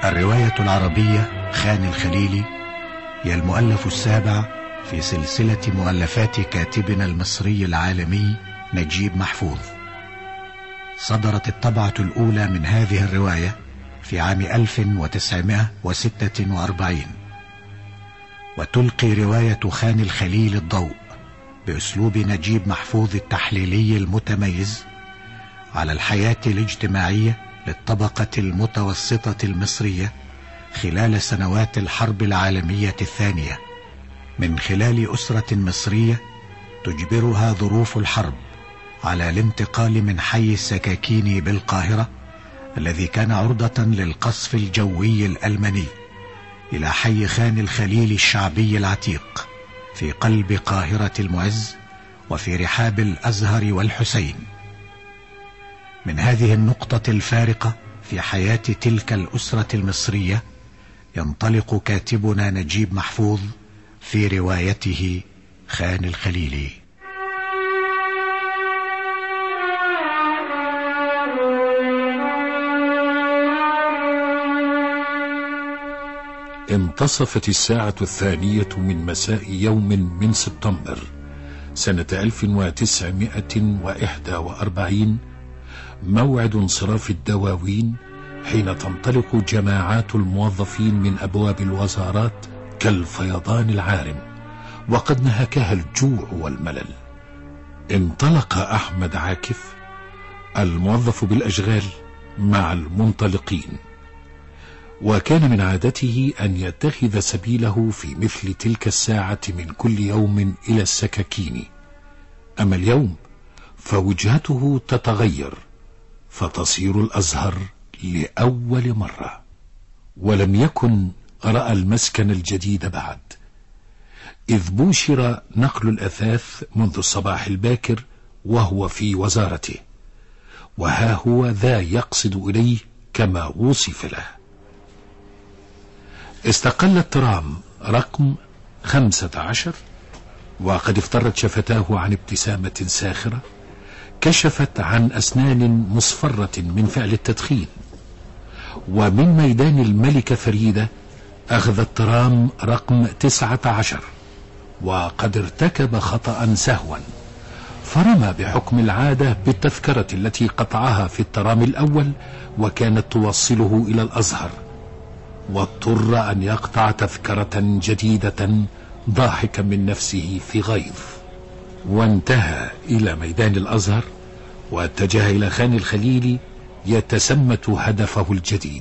الرواية العربية خان الخليلي هي المؤلف السابع في سلسلة مؤلفات كاتبنا المصري العالمي نجيب محفوظ. صدرت الطبعة الأولى من هذه الرواية في عام 1946، وتلقي رواية خان الخليل الضوء بأسلوب نجيب محفوظ التحليلي المتميز على الحياة الاجتماعية للطبقة المتوسطة المصرية خلال سنوات الحرب العالمية الثانية، من خلال أسرة مصرية تجبرها ظروف الحرب على الانتقال من حي السكاكين بالقاهرة الذي كان عرضة للقصف الجوي الألماني إلى حي خان الخليل الشعبي العتيق في قلب قاهرة المعز وفي رحاب الأزهر والحسين. من هذه النقطة الفارقة في حياة تلك الأسرة المصرية ينطلق كاتبنا نجيب محفوظ في روايته خان الخليلي. انتصفت الساعة 2 من مساء يوم من سبتمبر سنة 1941، موعد انصراف الدواوين، حين تنطلق جماعات الموظفين من أبواب الوزارات كالفيضان العارم، وقد نهكها الجوع والملل. انطلق أحمد عاكف الموظف بالأشغال مع المنطلقين، وكان من عادته أن يتخذ سبيله في مثل تلك الساعة من كل يوم إلى السكاكين. أما اليوم فوجهته تتغير فتصير الأزهر لأول مرة، ولم يكن رأى المسكن الجديد بعد، إذ بوشر نقل الأثاث منذ الصباح الباكر وهو في وزارته، وها هو ذا يقصد إليه كما وصف له. استقل الترام رقم 15 وقد افترت شفتاه عن ابتسامة ساخرة كشفت عن أسنان مصفرة من فعل التدخين. ومن ميدان الملكة فريدة أخذ الترام رقم 19 وقد ارتكب خطأ سهوا، فرمى بحكم العادة بالتذكرة التي قطعها في الترام الأول وكانت توصله إلى الأزهر، واضطر أن يقطع تذكرة جديدة ضاحكا من نفسه في غيظ، وانتهى إلى ميدان الأزهر واتجه إلى خان الخليلي يتسمت هدفه الجديد.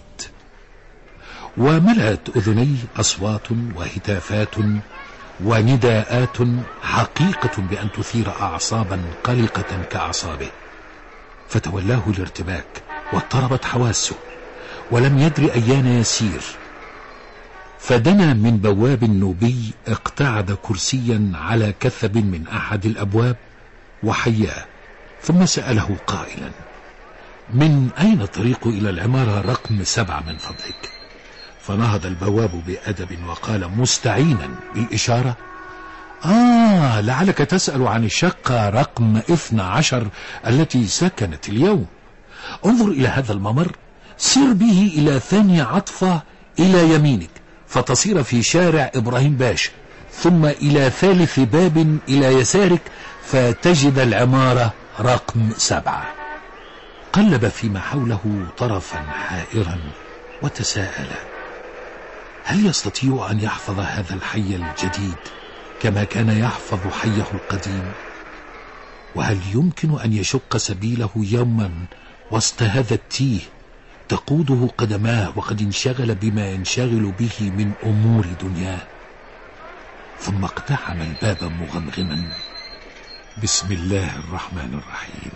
وملأت أذنيه أصوات وهتافات ونداءات حقيقة بأن تثير أعصابا قلقة كأعصابه، فتولاه الارتباك واضطربت حواسه ولم يدر أيان يسير، فدنا من بواب نوبي اقتعد كرسيا على كثب من أحد الأبواب وحياه، ثم سأله قائلا: من أين طريق إلى العمارة رقم 7 من فضلك؟ فنهض البواب بأدب وقال مستعينا بالإشارة: لعلك تسأل عن الشقة رقم 12 التي سكنت اليوم. انظر إلى هذا الممر، سر به إلى ثاني عطفة إلى يمينك فتصير في شارع إبراهيم باشا، ثم إلى ثالث باب إلى يسارك فتجد العمارة رقم 7. قلب فيما حوله طرفا حائرا وتساءل: هل يستطيع أن يحفظ هذا الحي الجديد كما كان يحفظ حيه القديم؟ وهل يمكن أن يشق سبيله يوما وسط هذا التيه تقوده قدماه وقد انشغل بما ينشغل به من أمور دنياه؟ ثم اقتحم الباب مغمغما: بسم الله الرحمن الرحيم.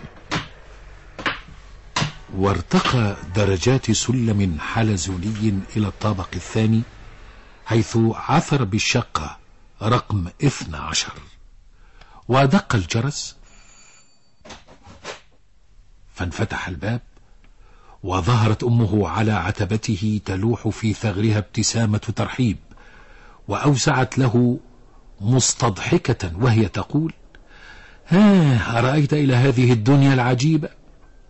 وارتقى درجات سلم حلزوني إلى الطابق الثاني، حيث عثر بالشقة رقم 12، ودق الجرس فانفتح الباب، وظهرت أمه على عتبته تلوح في ثغرها ابتسامة ترحيب، وأوسعت له مستضحكة وهي تقول: أرأيت إلى هذه الدنيا العجيبة؟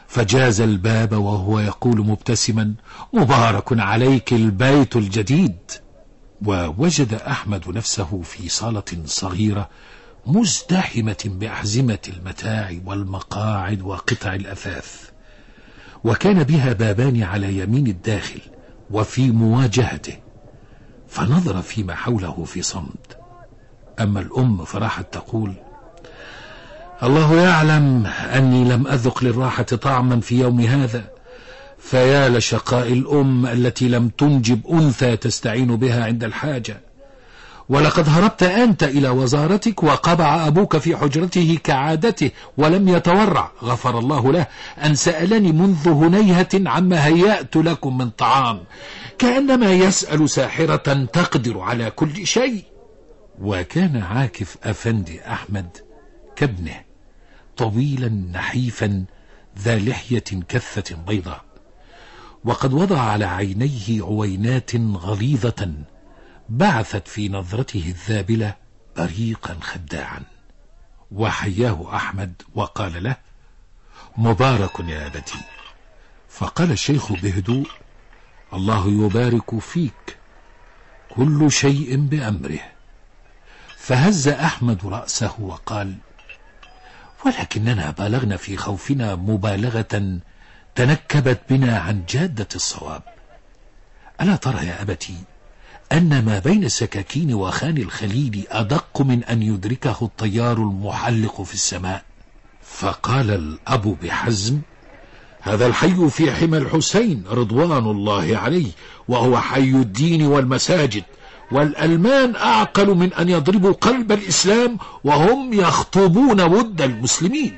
فجاز الباب وهو يقول مبتسما: مبارك عليك البيت الجديد. ووجد أحمد نفسه في صالة صغيرة مزدحمة بأحزمة المتاع والمقاعد وقطع الأثاث، وكان بها بابان على يمين الداخل وفي مواجهته، فنظر فيما حوله في صمت. أما الأم فراحت تقول: الله يعلم أني لم أذق للراحة طعما في يوم هذا، فيا لشقاء الأم التي لم تنجب أنثى تستعين بها عند الحاجة. ولقد هربت أنت إلى وزارتك وقبع أبوك في حجرته كعادته ولم يتورع، غفر الله له، أن سألني منذ هنيهة عما هيأت لكم من طعام، كأنما يسأل ساحرة تقدر على كل شيء. وكان عاكف أفندي أحمد كابنه، طويلا نحيفا ذا لحية كثة بيضاء، وقد وضع على عينيه عوينات غليظة بعثت في نظرته الذابلة بريقا خداعا. وحياه أحمد وقال له: مبارك يا أبتي. فقال الشيخ بهدوء: الله يبارك فيك، كل شيء بأمره. فهز أحمد رأسه وقال: ولكننا بالغنا في خوفنا مبالغة تنكبت بنا عن جادة الصواب. ألا ترى يا أبتي أن ما بين السكاكين وخان الخليل أدق من أن يدركه الطيار المحلق في السماء؟ فقال الأب بحزم: هذا الحي في حمى الحسين رضوان الله عليه، وهو حي الدين والمساجد، والألمان أعقل من أن يضربوا قلب الإسلام وهم يخطبون ود المسلمين.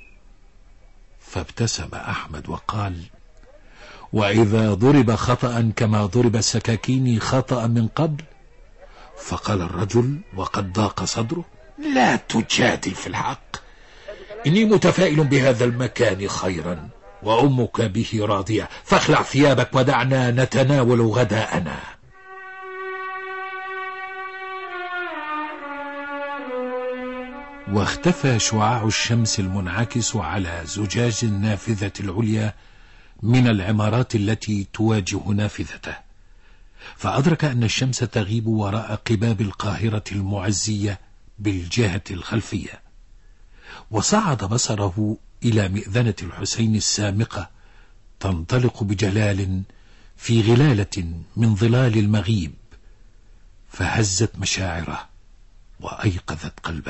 فابتسم أحمد وقال: وإذا ضرب خطأ كما ضرب السكاكين خطأ من قبل؟ فقال الرجل وقد ضاق صدره: لا تجادل في الحق، إني متفائل بهذا المكان خيرا، وأمك به راضية، فاخلع ثيابك ودعنا نتناول غداءنا. واختفى شعاع الشمس المنعكس على زجاج النافذة العليا من العمارات التي تواجه نافذته، فأدرك أن الشمس تغيب وراء قباب القاهرة المعزية بالجهة الخلفية. وصعد بصره إلى مئذنة الحسين السامقة تنطلق بجلال في غلالة من ظلال المغيب، فهزت مشاعره وأيقظت قلبه.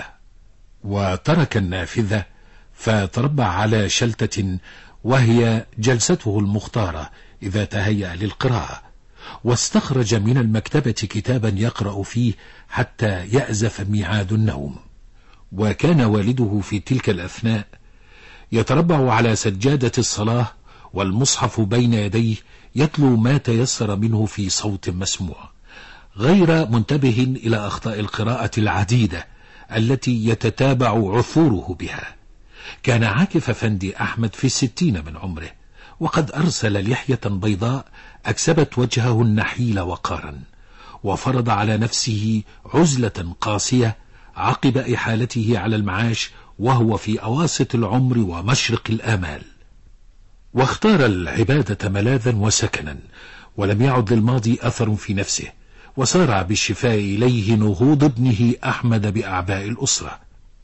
وترك النافذة فتربع على شلتة وهي جلسته المختارة إذا تهيأ للقراءة، واستخرج من المكتبة كتابا يقرأ فيه حتى يأزف ميعاد النوم. وكان والده في تلك الأثناء يتربع على سجادة الصلاة والمصحف بين يديه يتلو ما تيسر منه في صوت مسموع، غير منتبه إلى أخطاء القراءة العديدة التي يتتابع عثوره بها. كان عاكف أفندي أحمد في 60 من عمره، وقد أرسل لحية بيضاء أكسبت وجهه النحيل وقارا، وفرض على نفسه عزلة قاسية عقب إحالته على المعاش وهو في أواسط العمر ومشرق الآمال. واختار العبادة ملاذا وسكنا، ولم يعد للماضي أثر في نفسه، وسارع بالشفاء إليه نهوض ابنه أحمد بأعباء الأسرة.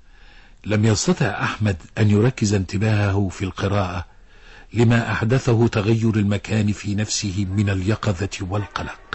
لم يستطع أحمد أن يركز انتباهه في القراءة لما أحدثه تغير المكان في نفسه من اليقظة والقلق،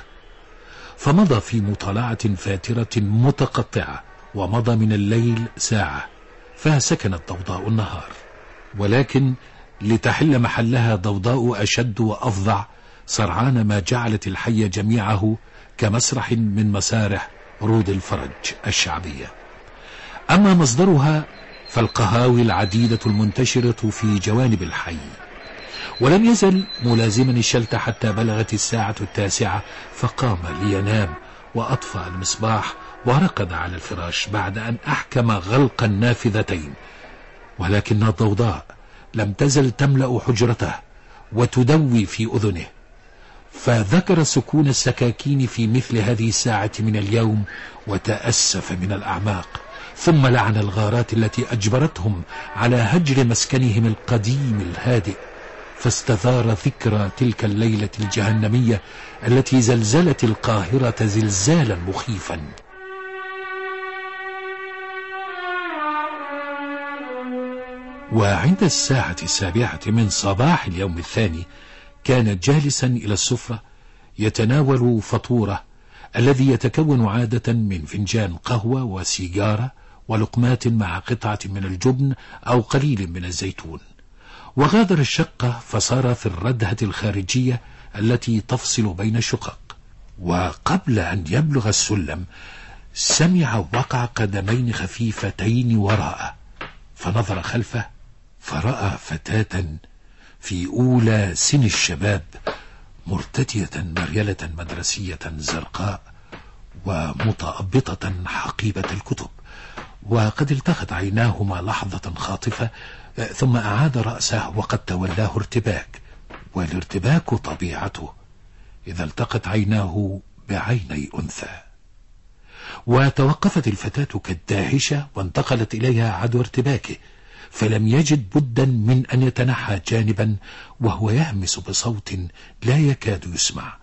فمضى في مطالعة فاترة متقطعة، ومضى من الليل ساعة فسكنت ضوضاء النهار، ولكن لتحل محلها ضوضاء أشد وأفظع سرعان ما جعلت الحي جميعه كمسرح من مسارح رود الفرج الشعبية. أما مصدرها فالقهاوي العديدة المنتشرة في جوانب الحي. ولم يزل ملازما الشلت حتى بلغت 9:09، فقام لينام وأطفأ المصباح ورقد على الفراش بعد أن أحكم غلق النافذتين، ولكن الضوضاء لم تزل تملأ حجرته وتدوي في أذنه، فذكر سكون السكاكين في مثل هذه الساعة من اليوم وتأسف من الأعماق، ثم لعن الغارات التي أجبرتهم على هجر مسكنهم القديم الهادئ فاستثار ذكرى تلك الليلة الجهنمية التي زلزلت القاهرة زلزالا مخيفا. وعند الساعة 7 من صباح اليوم الثاني كان جالسا إلى السفرة يتناول فطوره الذي يتكون عادة من فنجان قهوة وسيجارة ولقمات مع قطعة من الجبن أو قليل من الزيتون، وغادر الشقة فصار في الردهة الخارجية التي تفصل بين الشقق. وقبل أن يبلغ السلم سمع وقع قدمين خفيفتين وراءه، فنظر خلفه فرأى فتاة في أولى سن الشباب مرتدية مريلة مدرسية زرقاء ومتأبطة حقيبة الكتب، وقد التقت عيناهما لحظة خاطفة، ثم أعاد رأسه وقد تولاه ارتباك، والارتباك طبيعته إذا التقت عيناه بعيني أنثى. وتوقفت الفتاة كالداهشة وانتقلت إليها عدو ارتباكه، فلم يجد بدا من أن يتنحى جانبا وهو يهمس بصوت لا يكاد يسمع: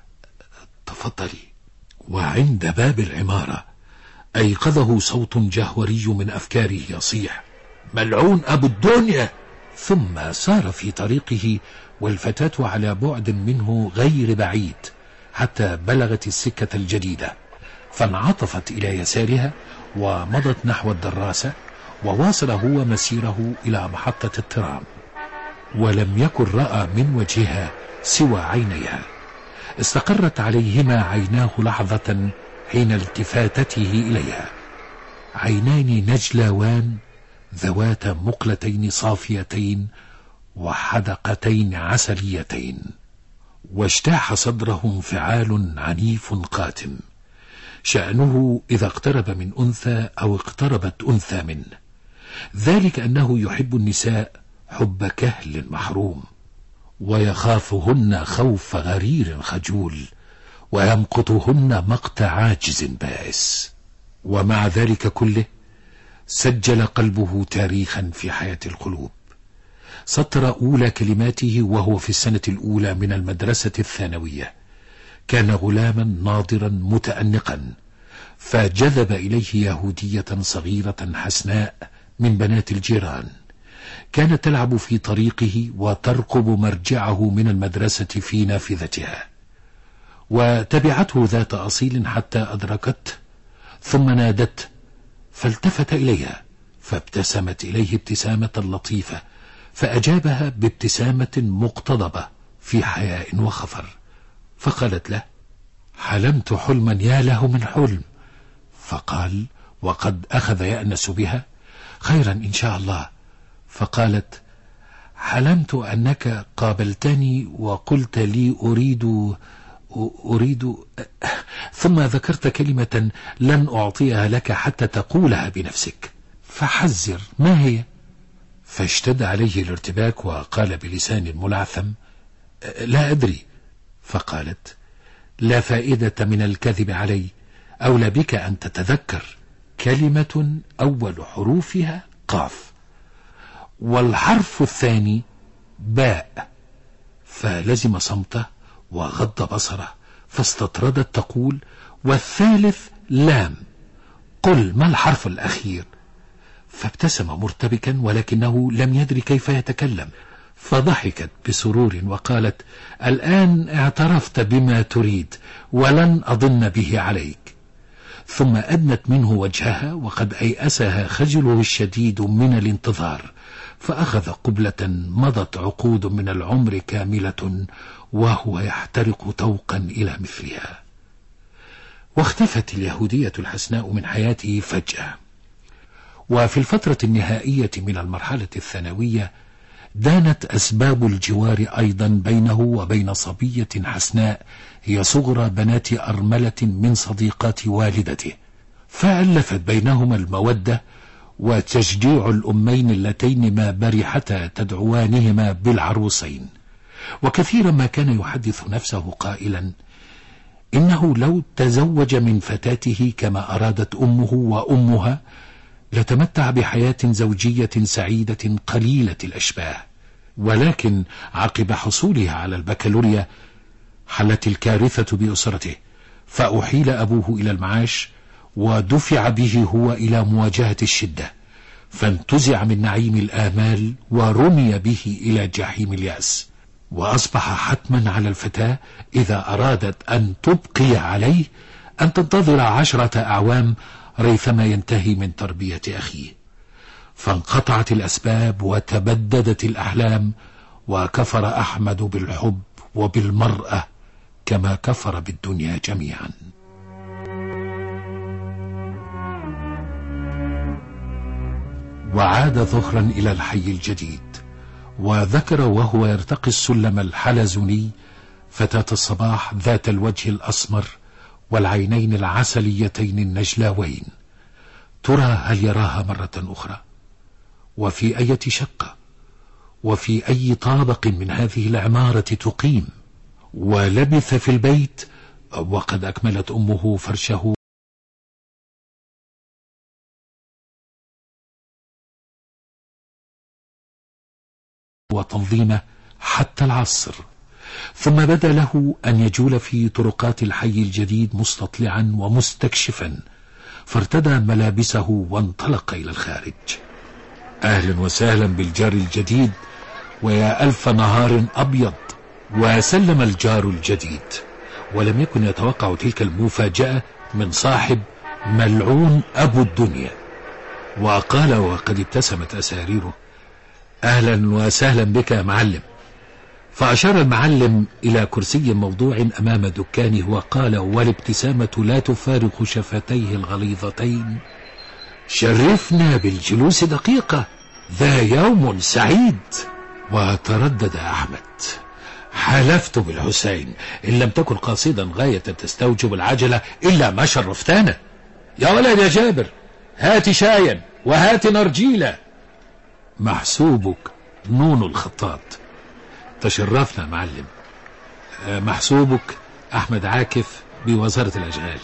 تفضلي. وعند باب العمارة أيقظه صوت جهوري من أفكاره يصيح: ملعون أبو الدنيا! ثم سار في طريقه والفتاة على بعد منه غير بعيد حتى بلغت السكة الجديدة، فانعطفت إلى يسارها ومضت نحو الدراسة، وواصل هو مسيره إلى محطة الترام، ولم يكن رأى من وجهها سوى عينيها. استقرت عليهما عيناه لحظة حين التفاتته إليها، عينان نجلاوان ذوات مقلتين صافيتين وحدقتين عسليتين، واجتاح صدره انفعال عنيف قاتم، شأنه إذا اقترب من أنثى أو اقتربت أنثى منه، ذلك أنه يحب النساء حب كهل محروم، ويخافهن خوف غرير خجول، ويمقتهن مقت عاجز بائس. ومع ذلك كله سجل قلبه تاريخا في حياة القلوب. سطر أولى كلماته وهو في السنة الأولى من المدرسة الثانوية. كان غلاما ناضرا متأنقا، فجذب إليه يهودية صغيرة حسناء من بنات الجيران، كانت تلعب في طريقه وترقب مرجعه من المدرسة في نافذتها، وتبعته ذات أصيل حتى أدركته ثم نادته، فالتفت إليها فابتسمت إليه ابتسامة لطيفة، فأجابها بابتسامة مقتضبة في حياء وخفر، فقالت له: حلمت حلما يا له من حلم. فقال وقد أخذ يأنس بها: خيرا إن شاء الله. فقالت: حلمت أنك قابلتني وقلت لي أريد ثم ذكرت كلمة لن أعطيها لك حتى تقولها بنفسك، فحذر ما هي؟ فاشتد عليه الارتباك وقال بلسان ملعثم: لا أدري. فقالت: لا فائدة من الكذب علي، أولى بك أن تتذكر كلمة أول حروفها قاف والحرف الثاني باء. فلزم صمته وغض بصره، فاستطردت تقول: والثالث لام، قل ما الحرف الأخير؟ فابتسم مرتبكا ولكنه لم يدري كيف يتكلم، فضحكت بسرور وقالت: الآن اعترفت بما تريد ولن أضن به عليك. ثم أدنت منه وجهها وقد أيأسها خجله الشديد من الانتظار، فأخذ قبلة مضت عقود من العمر كاملة وهو يحترق توقا إلى مثلها. واختفت اليهودية الحسناء من حياته فجأة. وفي الفترة النهائية من المرحلة الثانوية دانت أسباب الجوار أيضا بينه وبين صبية حسناء هي صغرى بنات أرملة من صديقات والدته، فألفت بينهما المودة وتشجيع الأمين اللتين ما برحتا تدعوانهما بالعروسين. وكثيرا ما كان يحدث نفسه قائلا: إنه لو تزوج من فتاته كما أرادت أمه وأمها لتمتع بحياة زوجية سعيدة قليلة الأشباه، ولكن عقب حصوله على البكالوريا حلت الكارثة بأسرته، فأحيل أبوه إلى المعاش ودفع به هو إلى مواجهة الشدة، فانتزع من نعيم الآمال ورمي به إلى جحيم اليأس. وأصبح حتما على الفتاة إذا أرادت أن تبقي عليه أن تنتظر 10 أعوام ريثما ينتهي من تربية أخيه. فانقطعت الأسباب وتبددت الأحلام، وكفر أحمد بالحب وبالمرأة كما كفر بالدنيا جميعا. وعاد ظهرا إلى الحي الجديد، وذكر وهو يرتقي السلم الحلزوني فتاة الصباح ذات الوجه الأسمر والعينين العسليتين النجلاوين. ترى هل يراها مرة أخرى؟ وفي أي شقة؟ وفي أي طابق من هذه العمارة تقيم؟ ولبث في البيت وقد أكملت أمه فرشه وتنظيمه حتى العصر، ثم بدا له أن يجول في طرقات الحي الجديد مستطلعا ومستكشفا، فارتدى ملابسه وانطلق إلى الخارج. أهلا وسهلا بالجار الجديد، ويا ألف نهار أبيض. وسلم الجار الجديد، ولم يكن يتوقع تلك المفاجأة من صاحب ملعون أبو الدنيا، وقال وقد ابتسمت أساريره: أهلا وسهلا بك يا معلم. فأشار المعلم إلى كرسي موضوع أمام دكانه وقال والابتسامة لا تفارق شفتيه الغليظتين: شرفنا بالجلوس دقيقة، ذا يوم سعيد. وتردد أحمد: حلفت بالحسين إن لم تكن قاصدا غاية تستوجب العجلة إلا ما شرفتانا. يا ولد يا جابر، هات شايا وهات نرجيلة. محسوبك نون الخطاط. تشرفنا معلم. محسوبك أحمد عاكف بوزارة الأشغال.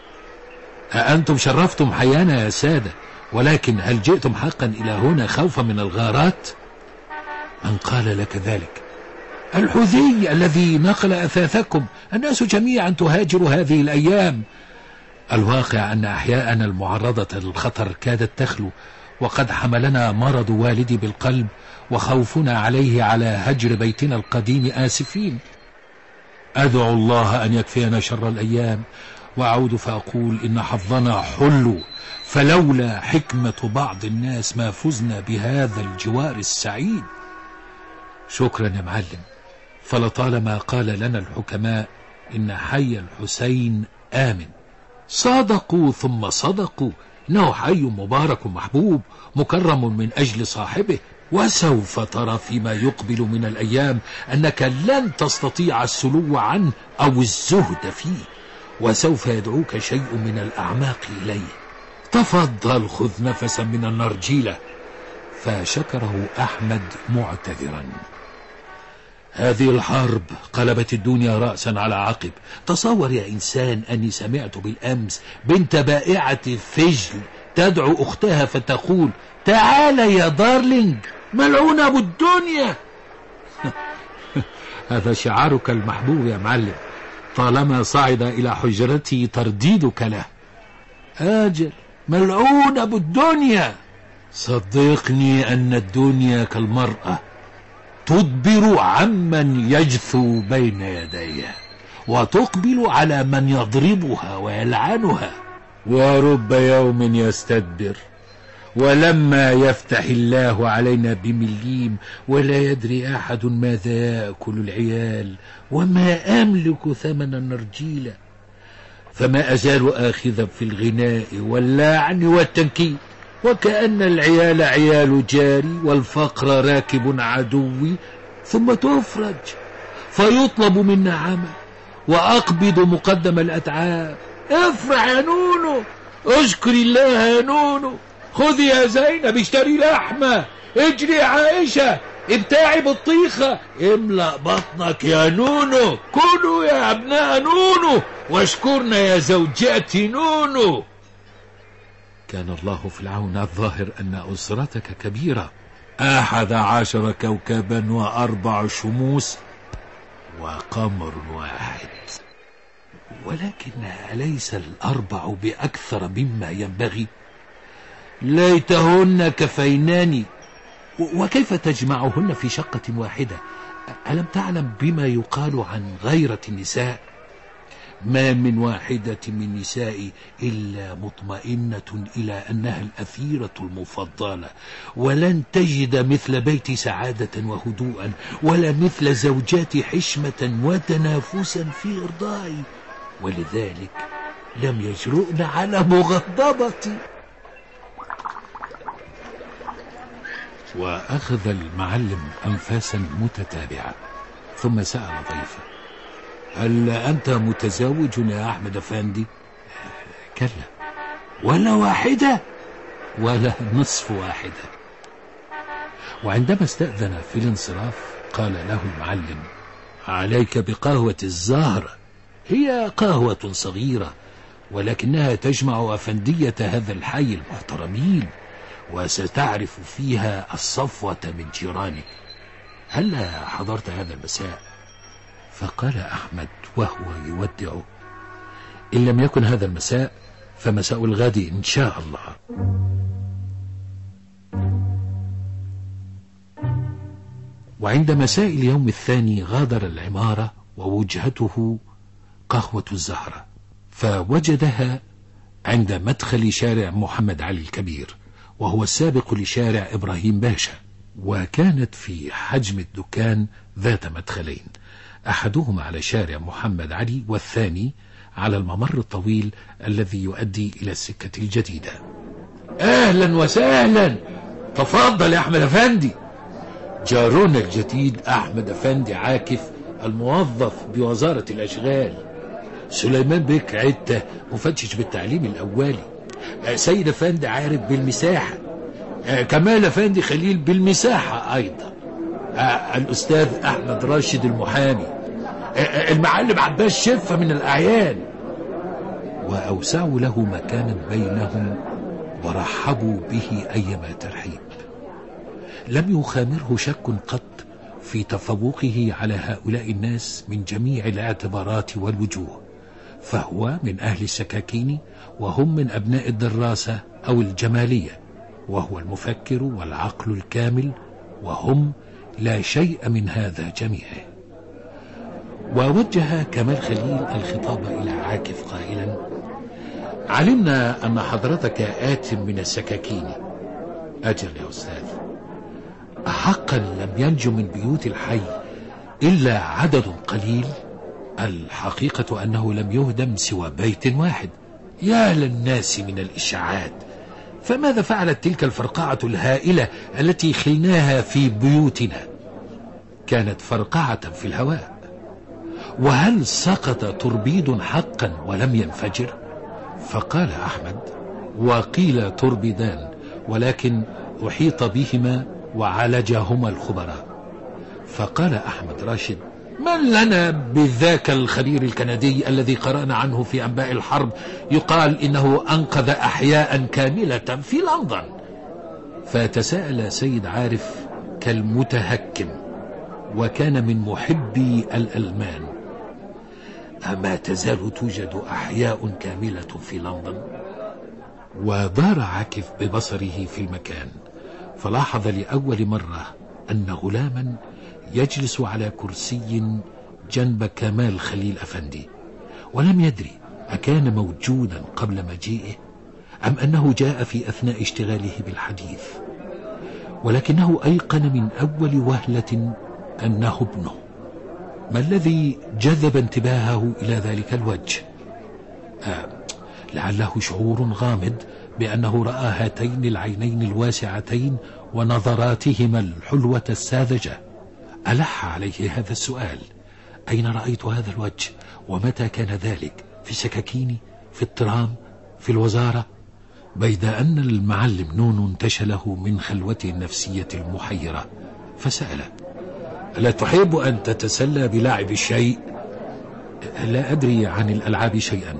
أنتم شرفتم حيانا يا سادة، ولكن هل جئتم حقا إلى هنا خوفا من الغارات؟ من قال لك ذلك؟ الحذي الذي نقل أثاثكم. الناس جميعا تهاجر هذه الأيام. الواقع أن أحياءنا المعرضة للخطر كادت تخلو، وقد حملنا مرض والدي بالقلب وخوفنا عليه على هجر بيتنا القديم آسفين. أدعو الله أن يكفينا شر الأيام، وأعود فأقول إن حظنا حلو، فلولا حكمة بعض الناس ما فزنا بهذا الجوار السعيد. شكرا يا معلم، فلطالما قال لنا الحكماء إن حي الحسين آمن. صدقوا ثم صدقوا، إنه حي مبارك محبوب مكرم من أجل صاحبه، وسوف ترى فيما يقبل من الأيام أنك لن تستطيع السلو عنه أو الزهد فيه، وسوف يدعوك شيء من الأعماق إليه. تفضل خذ نفسا من النرجيلة. فشكره أحمد معتذرا. هذه الحرب قلبت الدنيا رأسا على عقب. تصور يا إنسان أني سمعت بالأمس بنت بائعة فجل تدعو أختها فتقول: تعال يا دارلينج، ملعون أبو الدنيا. هذا شعارك المحبوب يا معلم، طالما صعد إلى حجرتي ترديدك له. أجل، ملعون أبو الدنيا. صدقني أن الدنيا كالمرأة تدبر عمن يجثو بين يديها، وتقبل على من يضربها ويلعنها. ورب يوم يستدبر، ولما يفتح الله علينا بمليم ولا يدري أحد ماذا يأكل العيال، وما أملك ثمن النرجيلة، فما أزال آخذا في الغناء واللعن والتنكيل، وكأن العيال عيال جاري والفقر راكب عدوي. ثم تفرج فيطلب منا عمل، وأقبض مقدم الأتعاب. افرح يا نونو، اشكر الله يا نونو، خذي يا زينب اشتري لحمة، اجري يا عائشة ابتاعي بطيخة، املأ بطنك يا نونو، كلوا يا ابناء نونو، واشكرنا يا زوجاتي نونو. كان الله في العون. الظاهر أن أسرتك كبيرة، 11 كوكبا و4 شموس وقمر واحد. ولكن أليس ال4 بأكثر مما ينبغي؟ ليتهن كفينان. وكيف تجمعهن في شقة واحدة؟ ألم تعلم بما يقال عن غيرة النساء؟ ما من واحدة من نسائي إلا مطمئنة إلى أنها الأثيرة المفضلة، ولن تجد مثل بيتي سعادة وهدوءا، ولا مثل زوجاتي حشمة وتنافسا في إرضائي، ولذلك لم يجرؤن على مغضبتي. وأخذ المعلم أنفاسا متتابعة، ثم سأل ضيفه: هل أنت متزوج يا أحمد أفندي؟ كلا. ولا واحدة؟ ولا نصف واحدة. وعندما استأذن في الانصراف قال له المعلم: عليك بقهوة الزهرة، هي قهوة صغيرة ولكنها تجمع أفندية هذا الحي المحترمين، وستعرف فيها الصفوة من جيرانك. هل حضرت هذا المساء؟ فقال أحمد وهو يودعه: إن لم يكن هذا المساء فمساء الغد إن شاء الله. وعند مساء اليوم الثاني غادر العمارة ووجهته قهوة الزهرة، فوجدها عند مدخل شارع محمد علي الكبير، وهو السابق لشارع إبراهيم باشا. وكانت في حجم الدكان ذات مدخلين، أحدهما على شارع محمد علي، والثاني على الممر الطويل الذي يؤدي إلى السكة الجديدة. أهلا وسهلا، تفضل يا أحمد أفندي. جارنا الجديد أحمد أفندي عاكف، الموظف بوزارة الأشغال. سليمان بك عدة، مفتش بالتعليم الأولي. سيد أفندي عارف بالمساحة. كمال أفندي خليل بالمساحة أيضا. الأستاذ أحمد راشد المحامي. المعلم عباس شفة من الأعيان. وأوسعوا له مكانا بينهم ورحبوا به أيما ترحيب. لم يخامره شك قط في تفوقه على هؤلاء الناس من جميع الاعتبارات والوجوه، فهو من أهل السكاكين، وهم من أبناء الدراسة أو الجمالية، وهو المفكر والعقل الكامل، وهم لا شيء من هذا جميعه. ووجه كمال خليل الخطاب إلى عاكف قائلا: علمنا أن حضرتك آت من السكاكين. أجل يا أستاذ، حقا لم ينجو من بيوت الحي إلا عدد قليل. الحقيقة أنه لم يهدم سوى بيت واحد. يا للناس من الإشاعات، فماذا فعلت تلك الفرقعة الهائلة التي خلناها في بيوتنا؟ كانت فرقعة في الهواء. وهل سقط تربيد حقا ولم ينفجر؟ فقال أحمد: وقيل تربيدان، ولكن أحيط بهما وعالجهما الخبراء. فقال أحمد راشد: من لنا بذاك الخبير الكندي الذي قرأنا عنه في أنباء الحرب يقال إنه أنقذ أحياء كاملة في لندن؟ فتساءل سيد عارف كالمتهكم، وكان من محبي الألمان: أما تزال توجد أحياء كاملة في لندن؟ ودار عاكف ببصره في المكان، فلاحظ لأول مرة أن غلاما يجلس على كرسي جنب كمال خليل أفندي، ولم يدري أكان موجودا قبل مجيئه أم أنه جاء في أثناء اشتغاله بالحديث. ولكنه أيقن من أول وهلة أنه ابنه. ما الذي جذب انتباهه إلى ذلك الوجه؟ لعله شعور غامض بأنه رأى هاتين العينين الواسعتين ونظراتهما الحلوة الساذجة. ألح عليه هذا السؤال: أين رأيت هذا الوجه؟ ومتى كان ذلك؟ في سكاكيني؟ في الترام؟ في الوزارة؟ بيد أن المعلم نون انتشله من خلوته النفسية المحيرة، فسأله: ألا تحب أن تتسلى بلعب الشيء؟ لا أدري عن الألعاب شيئا.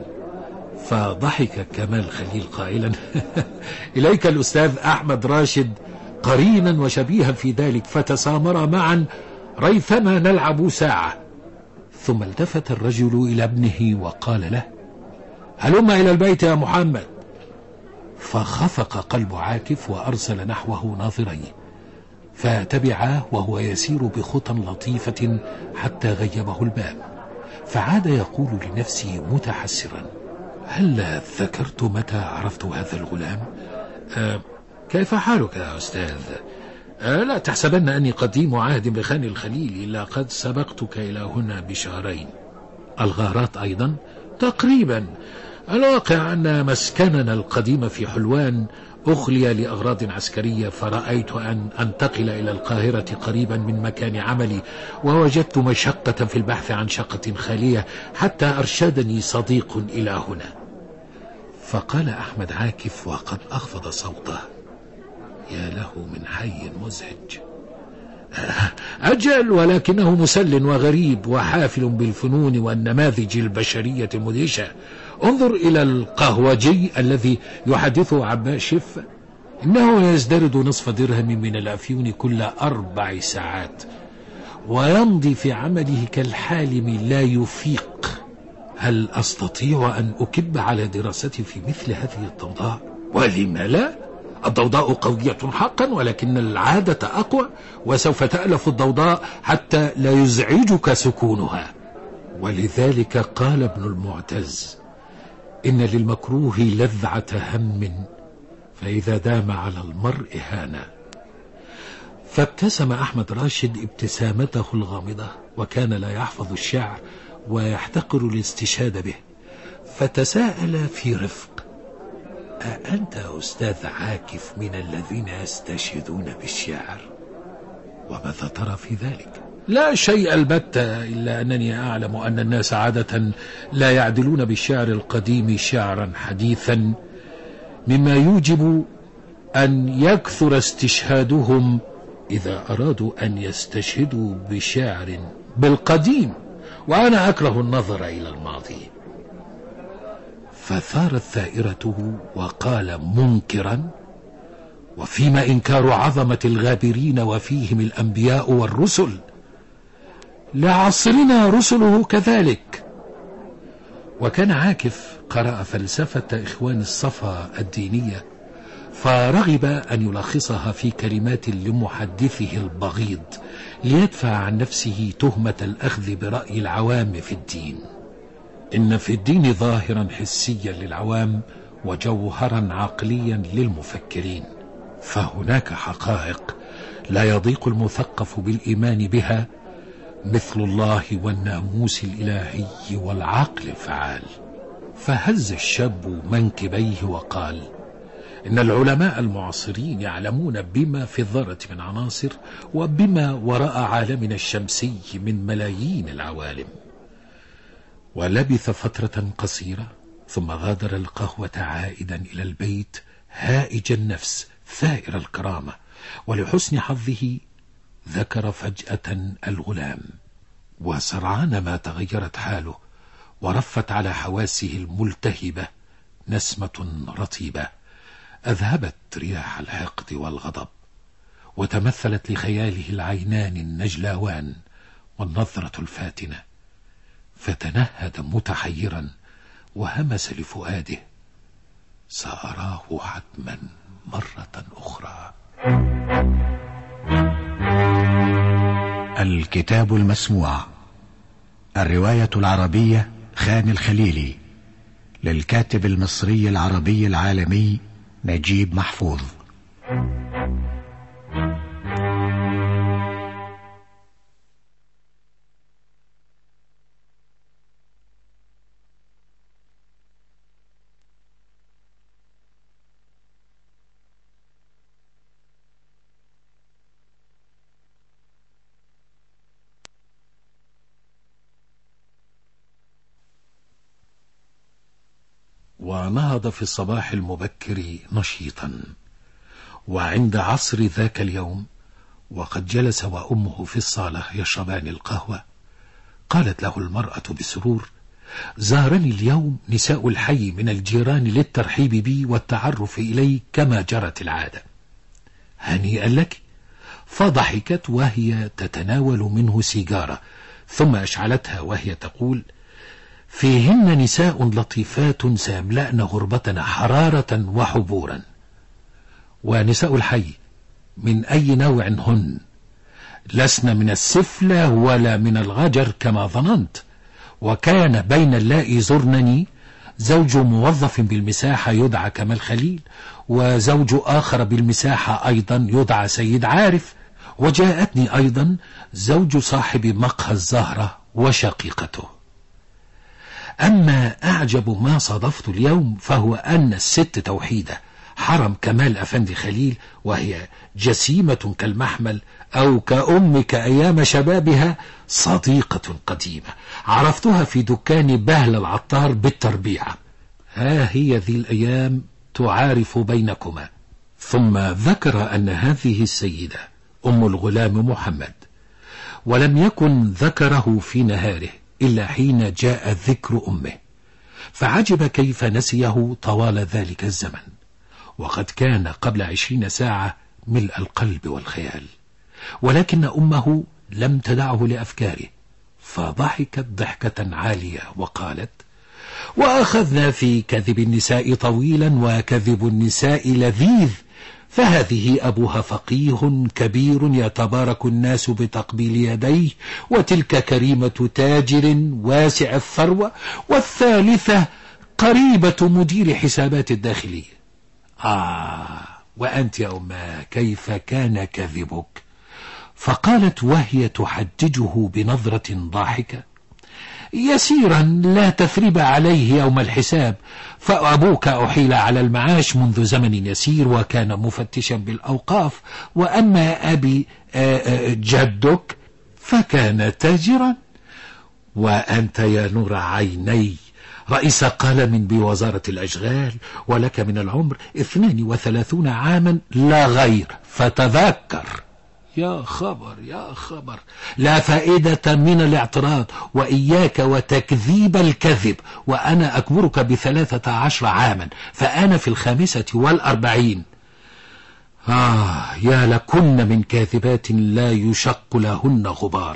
فضحك كمال خليل قائلا: إليك الأستاذ أحمد راشد قرينا وشبيها في ذلك، فتسامرا معا ريثما نلعب ساعة. ثم التفت الرجل إلى ابنه وقال له: هلم إلى البيت يا محمد. فخفق قلب عاكف وأرسل نحوه ناظريه، فتبعاه وهو يسير بخطى لطيفة حتى غيبه الباب، فعاد يقول لنفسه متحسرا: هل ذكرت متى عرفت هذا الغلام؟ كيف حالك يا أستاذ؟ لا تحسبن أني قديم عهد بخان الخليل، لقد سبقتك إلى هنا بشهرين. الغارات أيضا تقريبا. الواقع أن مسكننا القديم في حلوان أخلي لأغراض عسكرية، فرأيت أن أنتقل إلى القاهرة قريبا من مكان عملي، ووجدت مشقة في البحث عن شقة خالية حتى أرشدني صديق إلى هنا. فقال أحمد عاكف وقد أخفض صوته: يا له من حي مزعج. أجل، ولكنه مسل وغريب وحافل بالفنون والنماذج البشرية المدهشة. انظر إلى القهوجي الذي يحدثه عباس شف، إنه يزدرد نصف درهم من الأفيون كل 4 ساعات، ويمضي في عمله كالحالم لا يفيق. هل أستطيع أن أكب على دراستي في مثل هذه الضوضاء؟ ولم لا؟ الضوضاء قوية حقا، ولكن العادة أقوى، وسوف تألف الضوضاء حتى لا يزعجك سكونها. ولذلك قال ابن المعتز: إن للمكروه لذعة هم، فإذا دام على المرء هانا. فابتسم أحمد راشد ابتسامته الغامضة، وكان لا يحفظ الشعر ويحتقر الاستشهاد به، فتساءل في رفق: أأنت أستاذ عاكف من الذين يستشهدون بالشعر؟ وماذا ترى في ذلك؟ لا شيء البتة، إلا أنني أعلم أن الناس عادة لا يعدلون بالشعر القديم شعرا حديثا، مما يوجب أن يكثر استشهادهم إذا أرادوا أن يستشهدوا بشعر بالقديم، وأنا أكره النظر إلى الماضي. فثارت ثائرته وقال منكرا: وفيما إنكار عظمة الغابرين وفيهم الأنبياء والرسل، لعصرنا رسله كذلك. وكان عاكف قرأ فلسفة إخوان الصفا الدينية، فرغب أن يلخصها في كلمات لمحدثه البغيض، ليدفع عن نفسه تهمة الأخذ برأي العوام في الدين. إن في الدين ظاهرا حسيا للعوام وجوهرا عقليا للمفكرين، فهناك حقائق لا يضيق المثقف بالإيمان بها، مثل الله والناموس الإلهي والعقل الفعال. فهز الشاب منكبيه وقال: إن العلماء المعاصرين يعلمون بما في الذرة من عناصر، وبما وراء عالمنا الشمسي من ملايين العوالم. ولبث فترة قصيرة ثم غادر القهوة عائدا إلى البيت هائج النفس ثائر الكرامة. ولحسن حظه ذكر فجأة الغلام، وسرعان ما تغيرت حاله ورفت على حواسه الملتهبة نسمة رطيبة أذهبت رياح الحقد والغضب، وتمثلت لخياله العينان النجلاوان والنظرة الفاتنة، فتنهد متحيرا وهمس لفؤاده: سأراه حتما مرة أخرى. الكتاب المسموع، الرواية العربية خان الخليلي، للكاتب المصري العربي العالمي نجيب محفوظ. ونهض في الصباح المبكر نشيطا، وعند عصر ذاك اليوم وقد جلس وأمه في الصالة يشربان القهوة، قالت له المرأة بسرور: زارني اليوم نساء الحي من الجيران للترحيب بي والتعرف إلي كما جرت العادة. هنيئا لك. فضحكت وهي تتناول منه سيجارة، ثم أشعلتها وهي تقول: فيهن نساء لطيفات سيملأن غربتنا حرارة وحبورا. ونساء الحي من أي نوع هن؟ لسن من السفلة ولا من الغجر كما ظننت. وكان بين اللائي زرنني زوج موظف بالمساحة يدعى كمال خليل، وزوج آخر بالمساحة أيضا يدعى سيد عارف، وجاءتني أيضا زوج صاحب مقهى الزهرة وشقيقته. أما أعجب ما صادفت اليوم فهو أن الست توحيدة حرم كمال أفندي خليل، وهي جسيمة كالمحمل أو كأمك أيام شبابها، صديقة قديمة عرفتها في دكان بهل العطار بالتربيعة. ها هي ذي الأيام تعارف بينكما. ثم ذكر أن هذه السيدة أم الغلام محمد، ولم يكن ذكره في نهاره إلا حين جاء ذكر أمه، فعجب كيف نسيه طوال ذلك الزمن، وقد كان قبل 20 ساعة ملء القلب والخيال. ولكن أمه لم تدعه لأفكاره، فضحكت ضحكة عالية وقالت: وأخذنا في كذب النساء طويلا، وكذب النساء لذيذ، فهذه أبوها فقيه كبير يتبارك الناس بتقبيل يديه، وتلك كريمة تاجر واسع الثروة، والثالثة قريبة مدير حسابات الداخلية. وأنت يا أمه كيف كان كذبك؟ فقالت وهي تحججه بنظرة ضاحكة: يسيرا لا تثريب عليه يوم الحساب، فأبوك أحيل على المعاش منذ زمن يسير وكان مفتشا بالأوقاف، وأما أبي جدك فكان تاجرا، وأنت يا نور عيني رئيس قلم بوزارة الأشغال، ولك من العمر 32 عاما لا غير، فتذكر. يا خبر يا خبر، لا فائدة من الاعتراض، وإياك وتكذيب الكذب، وأنا أكبرك ب13 عاما، فأنا في 45. يا لكن من كاذبات لا يشق لهن غبار.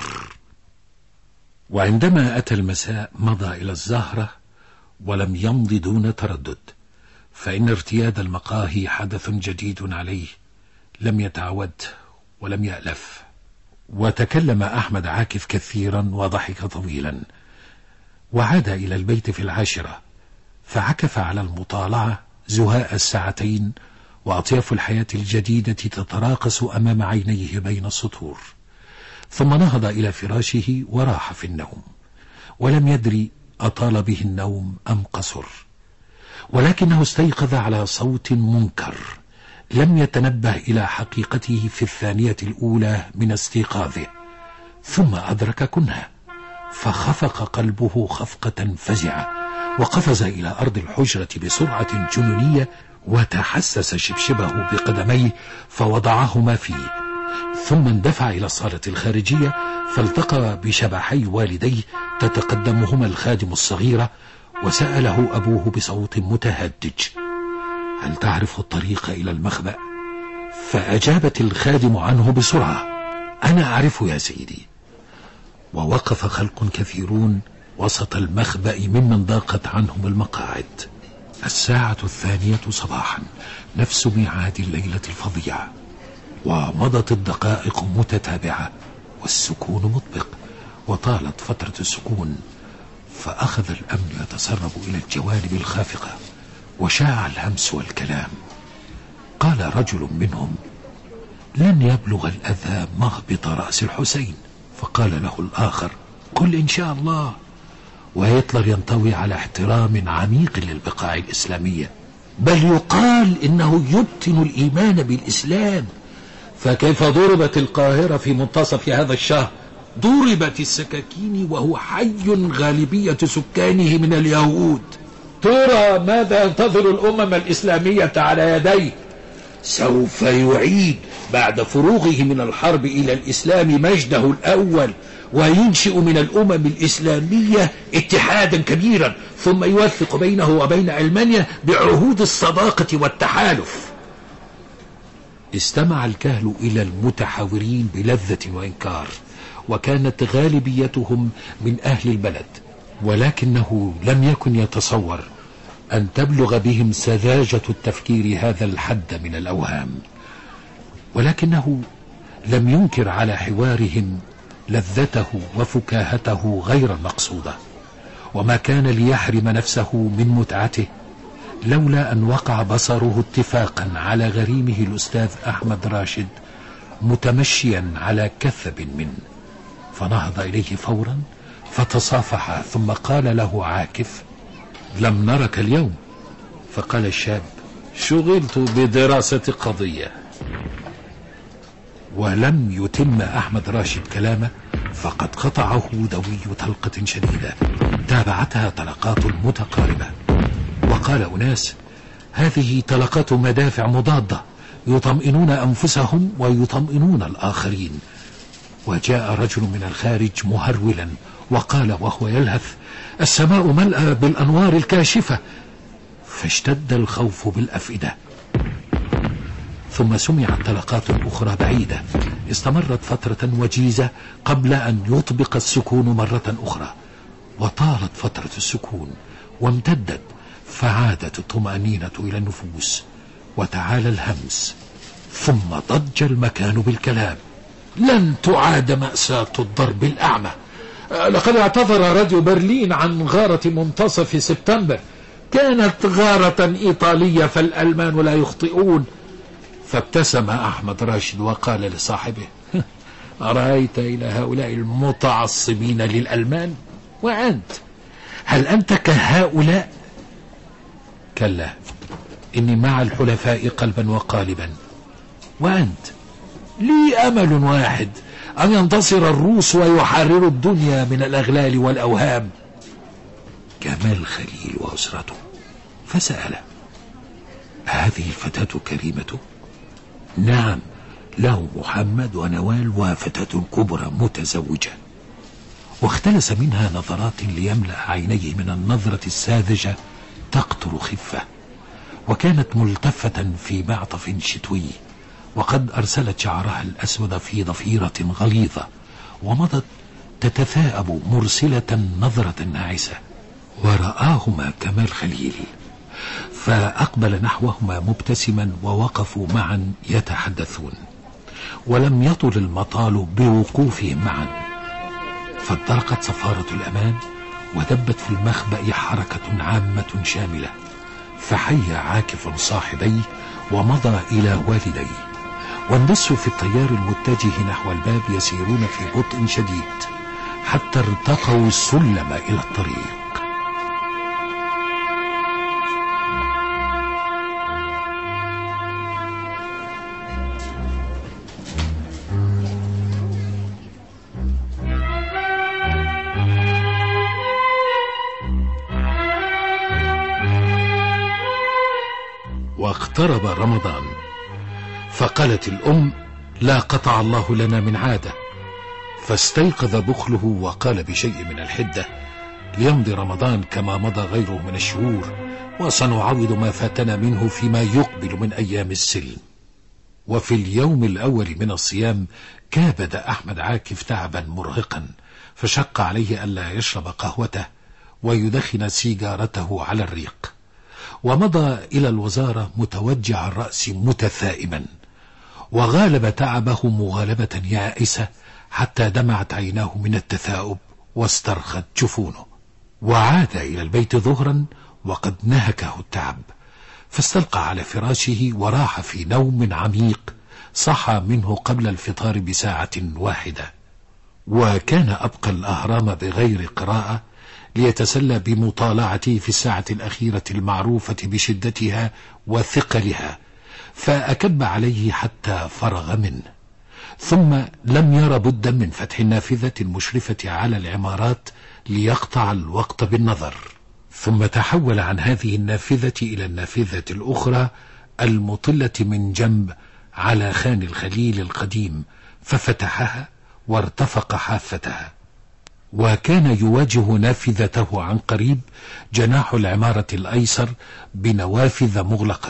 وعندما أتى المساء مضى إلى الزهرة ولم يمض دون تردد، فإن ارتياد المقاهي حدث جديد عليه، لم يتعود ولم يألف. وتكلم أحمد عاكف كثيرا وضحك طويلا، وعاد إلى البيت في 10، فعكف على المطالعة زهاء الساعتين وأطياف الحياة الجديدة تتراقص أمام عينيه بين السطور، ثم نهض إلى فراشه وراح في النوم، ولم يدري أطال به النوم أم قصر، ولكنه استيقظ على صوت منكر لم يتنبه إلى حقيقته في 2 الأولى من استيقاظه، ثم أدرك كنها، فخفق قلبه خفقة فزعة، وقفز إلى أرض الحجرة بسرعة جنونية، وتحسس شبشبه بقدميه فوضعهما فيه، ثم اندفع إلى الصالة الخارجية، فالتقى بشبحي والديه تتقدمهما الخادم الصغيرة، وسأله أبوه بصوت متهدج: هل تعرف الطريق إلى المخبأ؟ فأجابت الخادم عنه بسرعة: أنا أعرف يا سيدي. ووقف خلق كثيرون وسط المخبأ ممن ضاقت عنهم المقاعد. 2:00 صباحا، نفس ميعاد الليلة الفظيعة، ومضت الدقائق متتابعة والسكون مطبق، وطالت فترة السكون، فأخذ الأمن يتسرب إلى الجوانب الخافقة، وشاع الهمس والكلام. قال رجل منهم: لن يبلغ الأذى مهبط رأس الحسين. فقال له الآخر: قل إن شاء الله. وهتلر ينطوي على احترام عميق للبقاع الإسلامية، بل يقال إنه يبطن الإيمان بالإسلام. فكيف ضربت القاهرة في منتصف هذا الشهر؟ ضربت السكاكين وهو حي، غالبية سكانه من اليهود. ترى ماذا ينتظر الأمم الإسلامية على يديه؟ سوف يعيد بعد فروغه من الحرب إلى الإسلام مجده الأول، وينشئ من الأمم الإسلامية اتحادا كبيرا، ثم يوثق بينه وبين ألمانيا بعهود الصداقة والتحالف. استمع الكهل إلى المتحاورين بلذة وإنكار، وكانت غالبيتهم من أهل البلد، ولكنه لم يكن يتصور أن تبلغ بهم سذاجة التفكير هذا الحد من الأوهام. ولكنه لم ينكر على حوارهم لذته وفكاهته غير المقصودة، وما كان ليحرم نفسه من متعته لولا أن وقع بصره اتفاقا على غريمه الأستاذ أحمد راشد متمشيا على كثب منه، فنهض إليه فورا فتصافح، ثم قال له عاكف: لم نرك اليوم. فقال الشاب: شغلت بدراسة قضية. ولم يتم أحمد راشد كلامه فقد قطعه دوي طلقة شديدة تابعتها طلقات متقاربة، وقال أناس: هذه طلقات مدافع مضادة يطمئنون أنفسهم ويطمئنون الآخرين. وجاء رجل من الخارج مهرولا وقال وهو يلهث: السماء ملأى بالأنوار الكاشفة. فاشتد الخوف بالأفئدة. ثم سمعت طلقات أخرى بعيدة استمرت فترة وجيزة قبل أن يطبق السكون مرة أخرى، وطالت فترة السكون وامتدت، فعادت الطمأنينة إلى النفوس وتعالى الهمس، ثم ضج المكان بالكلام: لن تعاد مأساة الضرب الأعمى. لقد اعتذر راديو برلين عن غارة منتصف سبتمبر، كانت غارة إيطالية فالألمان لا يخطئون. فابتسم أحمد راشد وقال لصاحبه: أرأيت إلى هؤلاء المتعصبين للألمان؟ وأنت هل أنت كهؤلاء؟ كلا، إني مع الحلفاء قلبا وقالبا. وأنت؟ لي أمل واحد، أن ينتصر الروس ويحرروا الدنيا من الأغلال والأوهام. كمال خليل وأسرته، فسأل: هذه الفتاة كريمة؟ نعم، له محمد ونوال وفتاة كبرى متزوجة. واختلس منها نظرات ليملأ عينيه من النظرة الساذجة تقطر خفة، وكانت ملتفة في معطف شتوي، وقد أرسلت شعرها الأسود في ضفيرة غليظة، ومضت تتثاءب مرسلة نظرة ناعسة. ورآهما كمال خليل فأقبل نحوهما مبتسما، ووقفوا معا يتحدثون، ولم يطل المطال بوقوفهم معا، فانطلقت صفارة الأمان ودبت في المخبأ حركة عامة شاملة، فحيا عاكف صاحبيه ومضى إلى والديه، واندسوا في التيار المتجه نحو الباب يسيرون في بطء شديد حتى ارتقوا السلم إلى الطريق. واقترب رمضان، فقالت الأم: لا قطع الله لنا من عادة. فاستيقظ بخله وقال بشيء من الحدة: ليمضي رمضان كما مضى غيره من الشهور، وسنعوض ما فاتنا منه فيما يقبل من أيام السلم. وفي اليوم الأول من الصيام كابد أحمد عاكف تعبا مرهقا، فشق عليه ألا يشرب قهوته ويدخن سيجارته على الريق، ومضى إلى الوزارة متوجع الرأس متثائما، وغالب تعبه مغالبة يائسة حتى دمعت عيناه من التثاؤب واسترخت جفونه. وعاد إلى البيت ظهرا وقد نهكه التعب، فاستلقى على فراشه وراح في نوم عميق صحى منه قبل الفطار بساعة واحدة. وكان أبقى الأهرام بغير قراءة ليتسلى بمطالعته في الساعة الأخيرة المعروفة بشدتها وثقلها، فأكب عليه حتى فرغ منه، ثم لم ير بدا من فتح النافذة المشرفة على العمارات ليقطع الوقت بالنظر، ثم تحول عن هذه النافذة إلى النافذة الأخرى المطلة من جنب على خان الخليل القديم، ففتحها وارتفق حافتها. وكان يواجه نافذته عن قريب جناح العمارة الأيسر بنوافذ مغلقة،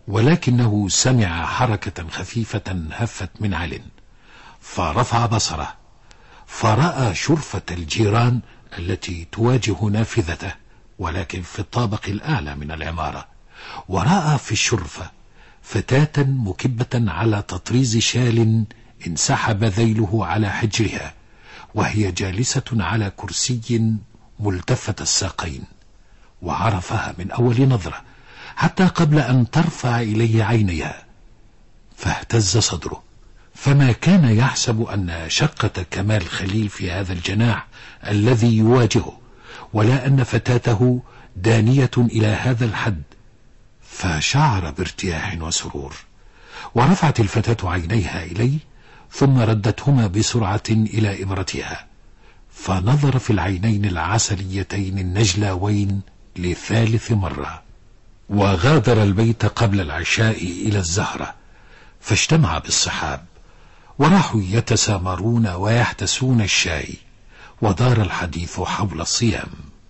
ولكنه سمع حركة خفيفة هفت من عل، فرفع بصره فرأى شرفة الجيران التي تواجه نافذته، ولكن في الطابق الأعلى من العمارة. ورأى في الشرفة فتاة مكبة على تطريز شال انسحب ذيله على حجرها، وهي جالسة على كرسي ملتفة الساقين، وعرفها من أول نظرة حتى قبل أن ترفع إليه عينيها، فاهتز صدره، فما كان يحسب أن شقة كمال خليل في هذا الجناح الذي يواجهه، ولا أن فتاته دانية إلى هذا الحد، فشعر بارتياح وسرور. ورفعت الفتاة عينيها إليه، ثم ردتهما بسرعة إلى إبرتها، فنظر في العينين العسليتين النجلاوين لثالث مرة. وغادر البيت قبل العشاء إلى الزهرة، فاجتمع بالصحاب وراحوا يتسامرون ويحتسون الشاي، ودار الحديث حول الصيام.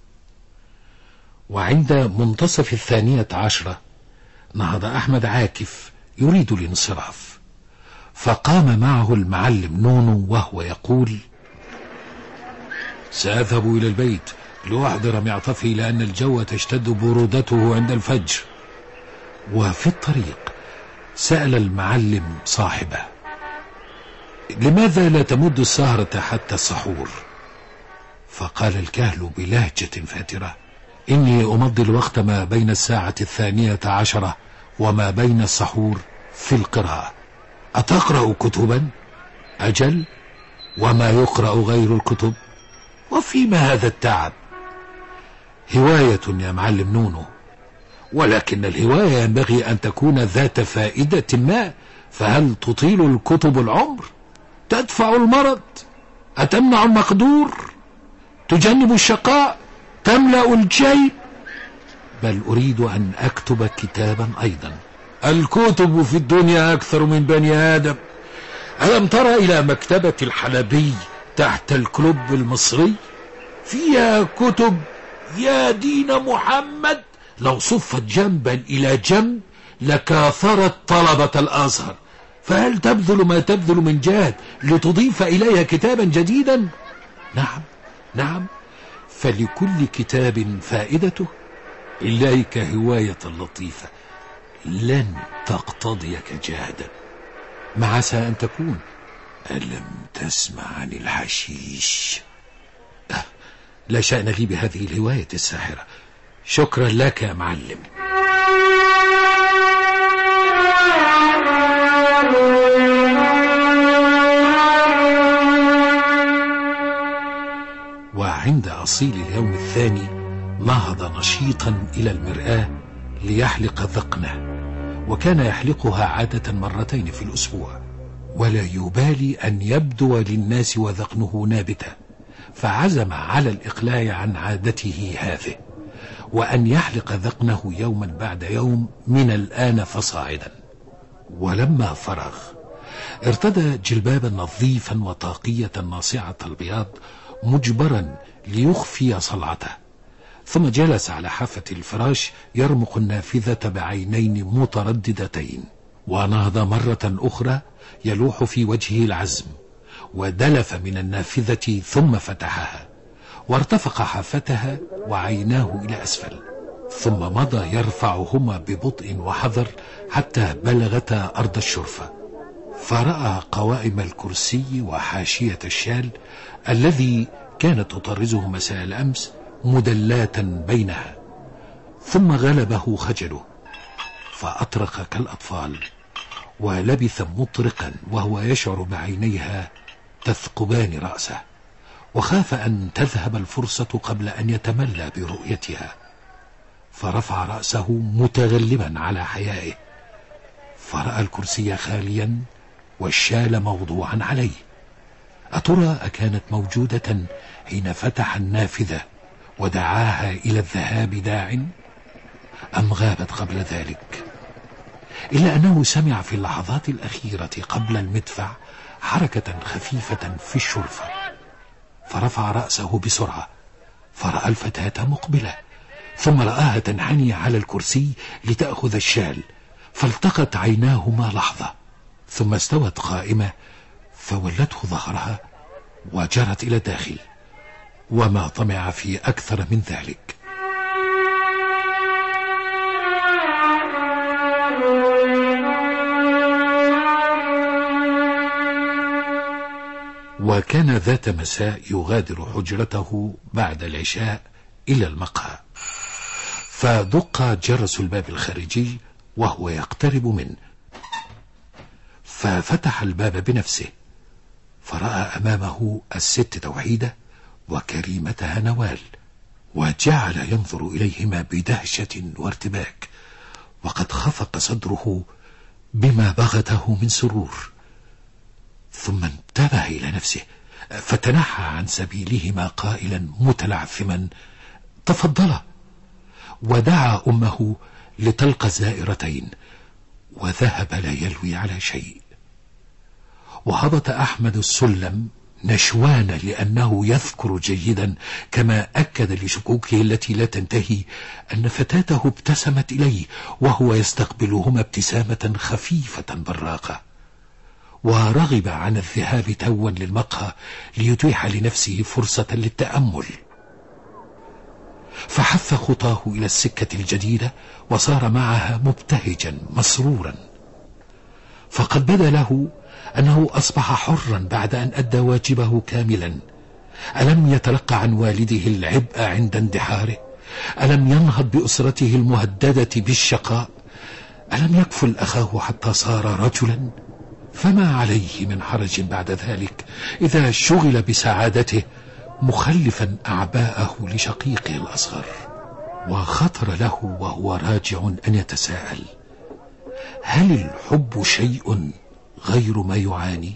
وعند منتصف 12 نهض أحمد عاكف يريد الانصراف، فقام معه المعلم نونو وهو يقول: سأذهب إلى البيت لأحضر معطفي، لأن الجو تشتد برودته عند الفجر. وفي الطريق سأل المعلم صاحبه: لماذا لا تمد السهرة حتى السحور؟ فقال الكهل بلهجة فاترة: إني أمضي الوقت ما بين الساعة 12 وما بين السحور في القراءة. أتقرأ كتبا؟ أجل، وما يقرأ غير الكتب؟ وفيما هذا التعب؟ هواية يا معلم نونو، ولكن الهواية ينبغي أن تكون ذات فائدة ما، فهل تطيل الكتب العمر؟ تدفع المرض؟ أتمنع المقدور؟ تجنب الشقاء؟ تملأ الجيب؟ بل أريد أن أكتب كتابا أيضا. الكتب في الدنيا أكثر من بني آدم. ألم ترى إلى مكتبة الحلبي تحت الكلوب المصري؟ فيها كتب يا دين محمد لو صفت جنبا إلى جنب لكاثرت طلبة الأزهر، فهل تبذل ما تبذل من جهد لتضيف إليها كتابا جديدا؟ نعم، فلكل كتاب فائدته. إليك هواية لطيفة لن تقتضيك جهدا، ما عسى أن تكون. ألم تسمع عن الحشيش؟ لا شأن لي بهذه الهواية الساحرة. شكرا لك يا معلم. وعند أصيل اليوم الثاني نهض نشيطا إلى المرآة ليحلق ذقنه، وكان يحلقها عادة مرتين في الأسبوع، ولا يبالي أن يبدو للناس وذقنه نابتا، فعزم على الإقلاع عن عادته هذه، وأن يحلق ذقنه يوما بعد يوم من الآن فصاعدا. ولما فرغ ارتدى جلبابا نظيفا وطاقية ناصعة البياض مجبرا ليخفي صلعته، ثم جلس على حافة الفراش يرمق النافذة بعينين مترددتين، ونهض مرة أخرى يلوح في وجهه العزم، ودلف من النافذة ثم فتحها، وارتفق حافتها وعيناه إلى أسفل، ثم مضى يرفعهما ببطء وحذر حتى بلغتا أرض الشرفة، فرأى قوائم الكرسي وحاشية الشال الذي كانت تطرزه مساء الأمس مدلاتا بينها، ثم غلبه خجله فأطرق كالأطفال، ولبث مطرقا وهو يشعر بعينيها تثقبان رأسه، وخاف أن تذهب الفرصة قبل أن يتملى برؤيتها، فرفع رأسه متغلبا على حيائه، فرأى الكرسي خاليا والشال موضوعا عليه. أترى أكانت موجودة حين فتح النافذة ودعاها إلى الذهاب داع، أم غابت قبل ذلك؟ إلا أنه سمع في اللحظات الأخيرة قبل المدفع حركة خفيفة في الشرفة، فرفع رأسه بسرعة فرأى الفتاة مقبلة، ثم رآها تنحني على الكرسي لتأخذ الشال، فالتقت عيناهما لحظة، ثم استوت قائمة فولته ظهرها وجرت إلى الداخل، وما طمع في أكثر من ذلك. وكان ذات مساء يغادر حجرته بعد العشاء إلى المقهى، فدق جرس الباب الخارجي وهو يقترب منه، ففتح الباب بنفسه، فرأى أمامه الست توحيدة وكريمتها نوال، وجعل ينظر إليهما بدهشة وارتباك، وقد خفق صدره بما بغته من سرور. ثم انتبه إلى نفسه فتنحى عن سبيلهما قائلا متلعثما: تفضلا. ودعا أمه لتلقى الزائرتين، وذهب لا يلوي على شيء. وهبط أحمد السلم نشوان لأنه يذكر جيدا، كما أكد لشكوكه التي لا تنتهي، أن فتاته ابتسمت إليه وهو يستقبلهما ابتسامة خفيفة براقة، ورغب عن الذهاب توا للمقهى ليتيح لنفسه فرصة للتأمل. فحث خطاه إلى السكة الجديدة وصار معها مبتهجا مسرورا، فقد بدا له أنه أصبح حرا بعد أن أدى واجبه كاملا. ألم يتلقى عن والده العبء عند اندحاره؟ ألم ينهض بأسرته المهددة بالشقاء؟ ألم يكفل أخاه حتى صار رجلا؟ فما عليه من حرج بعد ذلك إذا شغل بسعادته، مخلفا أعباءه لشقيقه الأصغر. وخطر له وهو راجع أن يتساءل: هل الحب شيء غير ما يعاني؟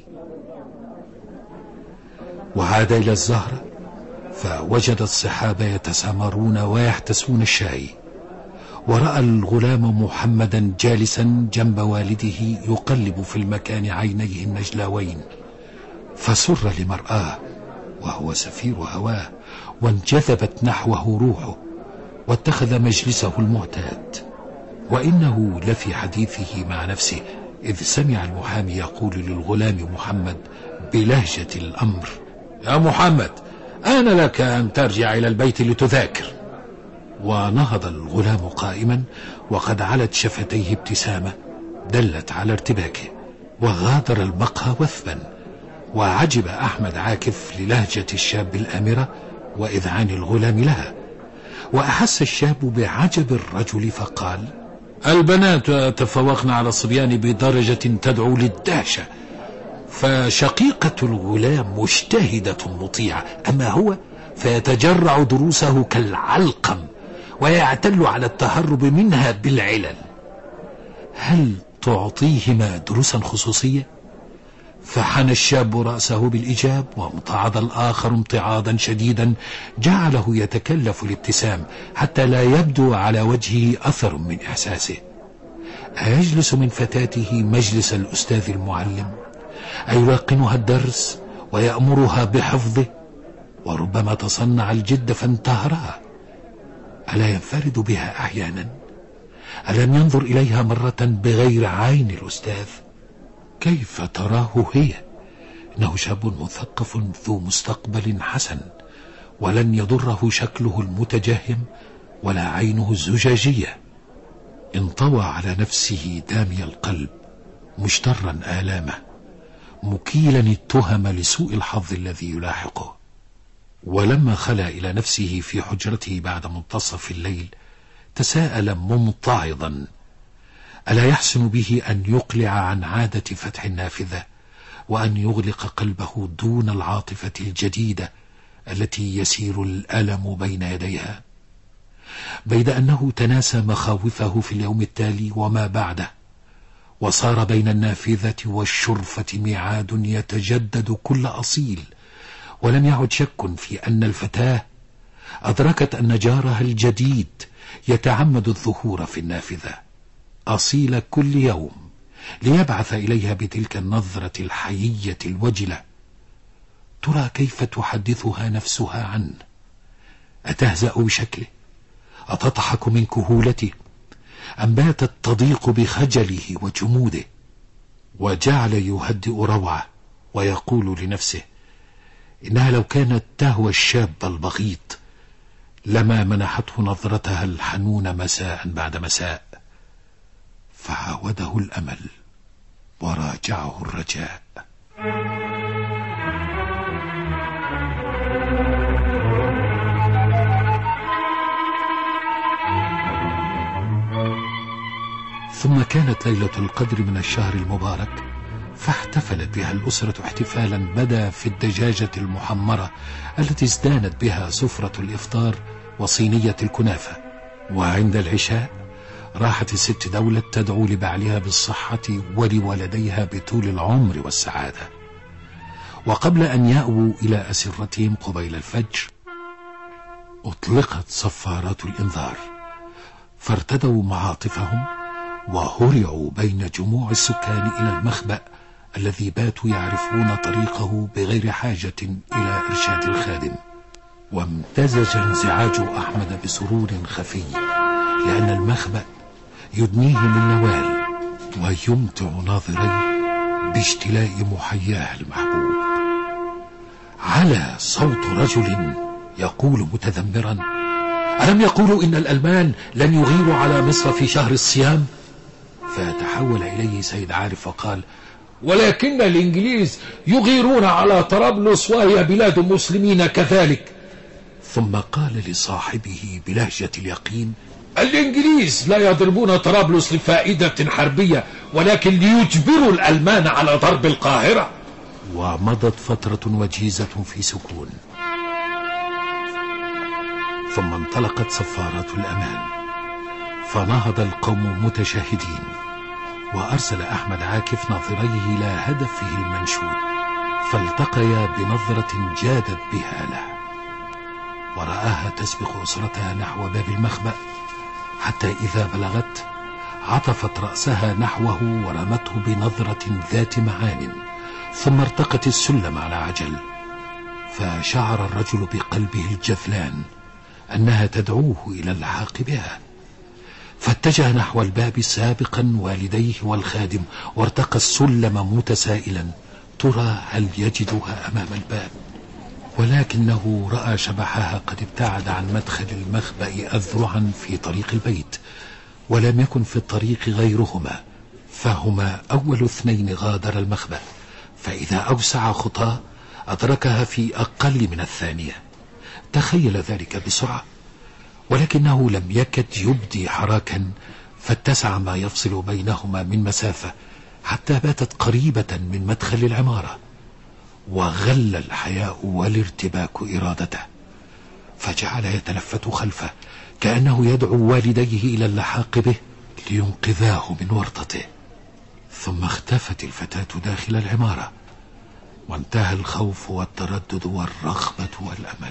وعاد إلى الزهرة فوجد الصحابة يتسامرون ويحتسون الشاي، ورأى الغلام محمدا جالسا جنب والده يقلب في المكان عينيه النجلاوين، فسر لمرآه وهو سفير هواه، وانجذبت نحوه روحه، واتخذ مجلسه المعتاد. وإنه لفي حديثه مع نفسه إذ سمع المحامي يقول للغلام محمد بلهجة الأمر: يا محمد، آن لك أن ترجع إلى البيت لتذاكر. ونهض الغلام قائما وقد علت شفتيه ابتسامة دلت على ارتباكه، وغادر المقهى وثبا. وعجب أحمد عاكف للهجة الشاب الآمرة وإذعان الغلام لها، وأحس الشاب بعجب الرجل فقال: البنات تفوقن على الصبيان بدرجة تدعو للدهشة، فشقيقة الغلام مجتهدة مطيعة، أما هو فيتجرع دروسه كالعلقم ويعتل على التهرب منها بالعلل. هل تعطيهما دروسا خصوصية؟ فحنى الشاب رأسه بالإجاب، وامتعض الآخر امتعاضا شديدا جعله يتكلف الابتسام حتى لا يبدو على وجهه أثر من إحساسه. أيجلس من فتاته مجلس الأستاذ المعلم؟ أيلقنها الدرس ويأمرها بحفظه؟ وربما تصنع الجد فانتهرها. ألا ينفرد بها أحيانا؟ ألم ينظر إليها مرة بغير عين الأستاذ؟ كيف تراه هي؟ إنه شاب مثقف ذو مستقبل حسن، ولن يضره شكله المتجهم ولا عينه الزجاجية. انطوى على نفسه دامي القلب، مجترا آلامه، مكيلا التهم لسوء الحظ الذي يلاحقه. ولما خلا إلى نفسه في حجرته بعد منتصف الليل تساءل ممتعضا: ألا يحسن به أن يقلع عن عادة فتح النافذة، وأن يغلق قلبه دون العاطفة الجديدة التي يسير الألم بين يديها؟ بيد أنه تناسى مخاوفه في اليوم التالي وما بعده، وصار بين النافذة والشرفة ميعاد يتجدد كل أصيل. ولم يعد شك في أن الفتاة أدركت أن جارها الجديد يتعمد الظهور في النافذة أصيل كل يوم ليبعث إليها بتلك النظرة الحيية الوجلة. ترى كيف تحدثها نفسها عنه؟ أتهزأ بشكله؟ أتضحك من كهولته؟ أم باتت تضيق بخجله وجموده؟ وجعل يهدئ روعه ويقول لنفسه إنها لو كانت تهوى الشاب البغيض لما منحته نظرتها الحنون مساء بعد مساء. فعاوده الأمل وراجعه الرجاء. ثم كانت ليلة القدر من الشهر المبارك، فاحتفلت بها الأسرة احتفالا بدا في الدجاجة المحمرة التي ازدانت بها سفرة الإفطار وصينية الكنافة. وعند العشاء راحت الست دولة تدعو لبعلها بالصحة ولولديها بطول العمر والسعادة. وقبل أن يأووا إلى أسرتهم قبيل الفجر أطلقت صفارات الإنذار، فارتدوا معاطفهم وهرعوا بين جموع السكان إلى المخبأ الذي باتوا يعرفون طريقه بغير حاجة إلى إرشاد الخادم. وامتزج انزعاج أحمد بسرور خفي، لأن المخبأ يدنيه من نوال ويمتع ناظريه باجتلاء محياه المحبوب. على صوت رجل يقول متذمرا: ألم يقولوا إن الألمان لن يغيروا على مصر في شهر الصيام؟ فتحول إليه سيد عارف وقال: ولكن الإنجليز يغيرون على طرابلس وهي بلاد مسلمين كذلك. ثم قال لصاحبه بلهجة اليقين: الإنجليز لا يضربون طرابلس لفائدة حربية، ولكن ليجبروا الألمان على ضرب القاهرة. ومضت فترة وجيزة في سكون، ثم انطلقت صفارات الأمان، فنهض القوم متشاهدين، وأرسل أحمد عاكف ناظريه إلى هدفه المنشود، فالتقيا بنظرة جادت بها له، ورآها تسبق أسرتها نحو باب المخبأ، حتى إذا بلغت عطفت رأسها نحوه ورمته بنظرة ذات معان، ثم ارتقت السلم على عجل. فشعر الرجل بقلبه الجثلان أنها تدعوه إلى اللحاق بها، فاتجه نحو الباب سابقا والديه والخادم، وارتقى السلم متسائلا ترى هل يجدها أمام الباب، ولكنه رأى شبحها قد ابتعد عن مدخل المخبأ أذرعا في طريق البيت، ولم يكن في الطريق غيرهما، فهما أول اثنين غادر المخبأ، فإذا أوسع خطاه أدركها في أقل من الثانية. تخيل ذلك بسرعة، ولكنه لم يكد يبدي حراكا، فاتسع ما يفصل بينهما من مسافة حتى باتت قريبة من مدخل العمارة. وغل الحياء والارتباك إرادته، فجعل يتلفت خلفه كأنه يدعو والديه إلى اللحاق به لينقذاه من ورطته. ثم اختفت الفتاة داخل العمارة، وانتهى الخوف والتردد والرغبة والأمل.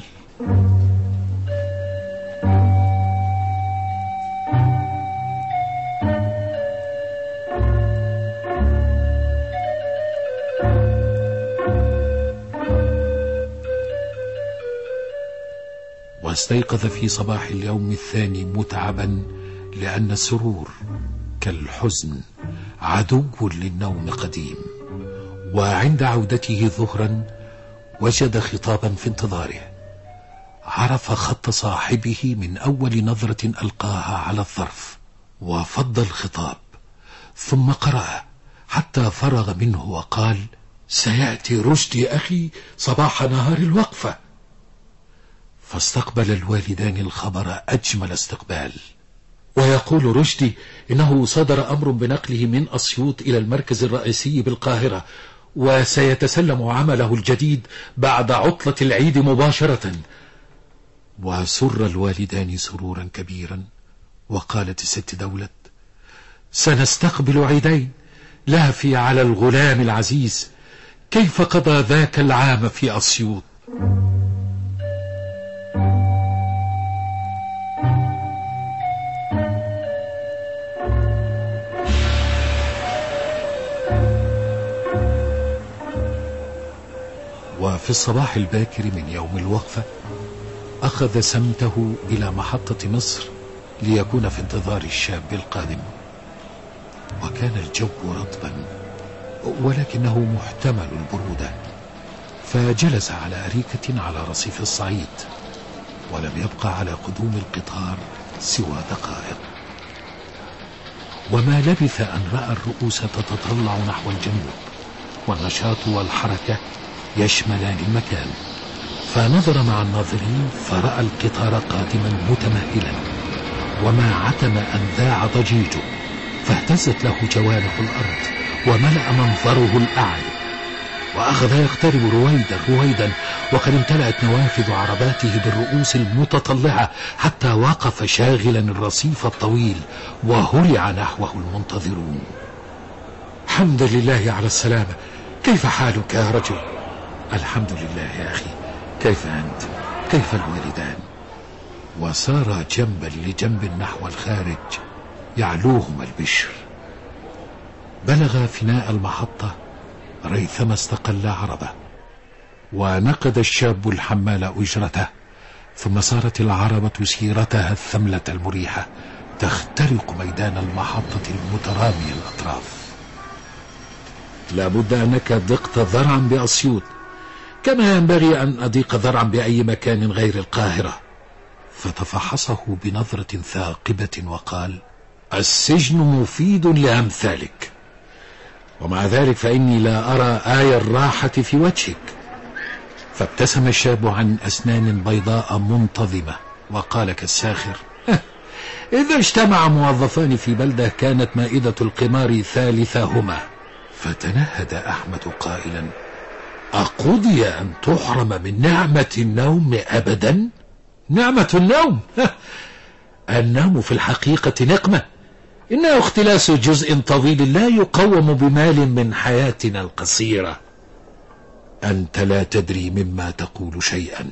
واستيقظ في صباح اليوم الثاني متعبا، لأن السرور كالحزن عدو للنوم قديم. وعند عودته ظهرا وجد خطابا في انتظاره، عرف خط صاحبه من أول نظرة ألقاها على الظرف، وفض الخطاب ثم قرأ حتى فرغ منه وقال: سيأتي رشدي أخي صباح نهار الوقفة. فاستقبل الوالدان الخبر أجمل استقبال، ويقول رشدي إنه صدر أمر بنقله من أسيوط إلى المركز الرئيسي بالقاهرة، وسيتسلم عمله الجديد بعد عطلة العيد مباشرة. وسر الوالدان سرورا كبيرا، وقالت الست دولة: سنستقبل عيدين، لافي على الغلام العزيز، كيف قضى ذاك العام في أسيوط؟ وفي الصباح الباكر من يوم الوقفة أخذ سمته إلى محطة مصر ليكون في انتظار الشاب القادم. وكان الجو رطبا ولكنه محتمل البرودة، فجلس على أريكة على رصيف الصعيد، ولم يبقى على قدوم القطار سوى دقائق. وما لبث أن رأى الرؤوس تتطلع نحو الجنوب، والنشاط والحركة يشملان المكان، فنظر مع الناظرين فرأى القطار قادما متمهلا، وما عتم أن ذاع ضجيجه، فاهتزت له جوانح الأرض وملأ منظره الأعلى، وأخذ يقترب رويدا وقد امتلأت نوافذ عرباته بالرؤوس المتطلعة، حتى وقف شاغلا الرصيف الطويل وهرع نحوه المنتظرون. الحمد لله على السلامة، كيف حالك يا رجل؟ الحمد لله يا أخي، كيف أنت؟ كيف الوالدان؟ وسار جنبا لجنب نحو الخارج يعلوهما البشر. بلغ فناء المحطة ريثما استقل عربة، ونقد الشاب الحمال أجرته، ثم سارت العربة سيرتها الثملة المريحة تخترق ميدان المحطة المترامي الأطراف. لابد أنك ضقت ذرعا بأسيوط، كما ينبغي أن أضيق ذرعا بأي مكان غير القاهرة. فتفحصه بنظرة ثاقبة وقال: السجن مفيد لأمثالك، ومع ذلك فإني لا أرى آية الراحة في وجهك. فابتسم الشاب عن أسنان بيضاء منتظمة وقال كالساخر: إذا اجتمع موظفان في بلدة كانت مائدة القمار ثالثهما. فتنهد أحمد قائلا: أقضي أن تحرم من نعمة النوم أبدا؟ نعمة النوم؟ النوم في الحقيقة نقمة، إنه اختلاس جزء طويل لا يقوم بمال من حياتنا القصيرة. أنت لا تدري مما تقول شيئا.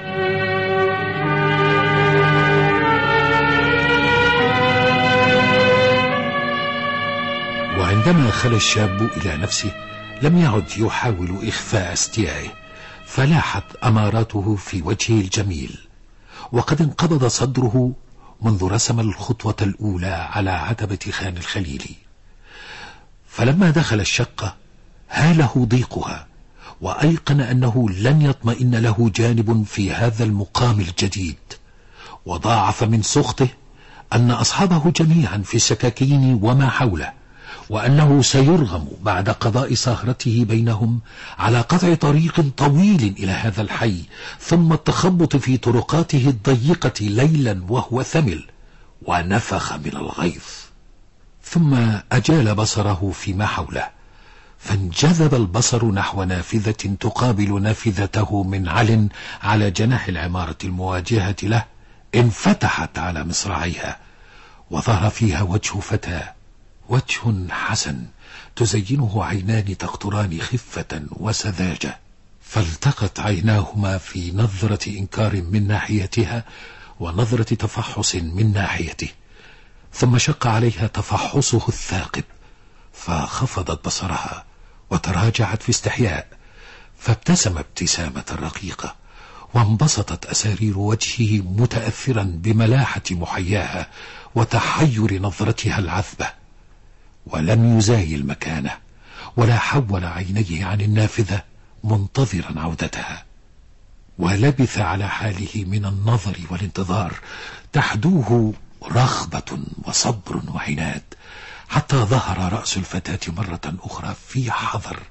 وعندما خلى الشاب إلى نفسه لم يعد يحاول إخفاء استيائه، فلاحت أماراته في وجهه الجميل، وقد انقبض صدره منذ رسم الخطوة الأولى على عتبة خان الخليلي. فلما دخل الشقة هاله ضيقها، وأيقن أنه لن يطمئن له جانب في هذا المقام الجديد، وضاعف من سخطه أن أصحابه جميعا في السكاكين وما حوله، وأنه سيرغم بعد قضاء سهرته بينهم على قطع طريق طويل إلى هذا الحي، ثم التخبط في طرقاته الضيقة ليلا وهو ثمل، ونفخ من الغيظ. ثم أجال بصره فيما حوله، فانجذب البصر نحو نافذة تقابل نافذته من على جناح العمارة المواجهة له، انفتحت على مصراعيها، وظهر فيها وجه فتاة، وجه حسن تزينه عينان تقطران خفة وسذاجة. فالتقت عيناهما في نظرة إنكار من ناحيتها ونظرة تفحص من ناحيته، ثم شق عليها تفحصه الثاقب، فخفضت بصرها وتراجعت في استحياء، فابتسم ابتسامة رقيقة، وانبسطت أسارير وجهه متأثرا بملاحة محياها وتحير نظرتها العذبة. ولم يزايل مكانه ولا حول عينيه عن النافذة منتظرا عودتها، ولبث على حاله من النظر والانتظار تحدوه رغبة وصبر وعناد، حتى ظهر رأس الفتاة مرة أخرى في حذر،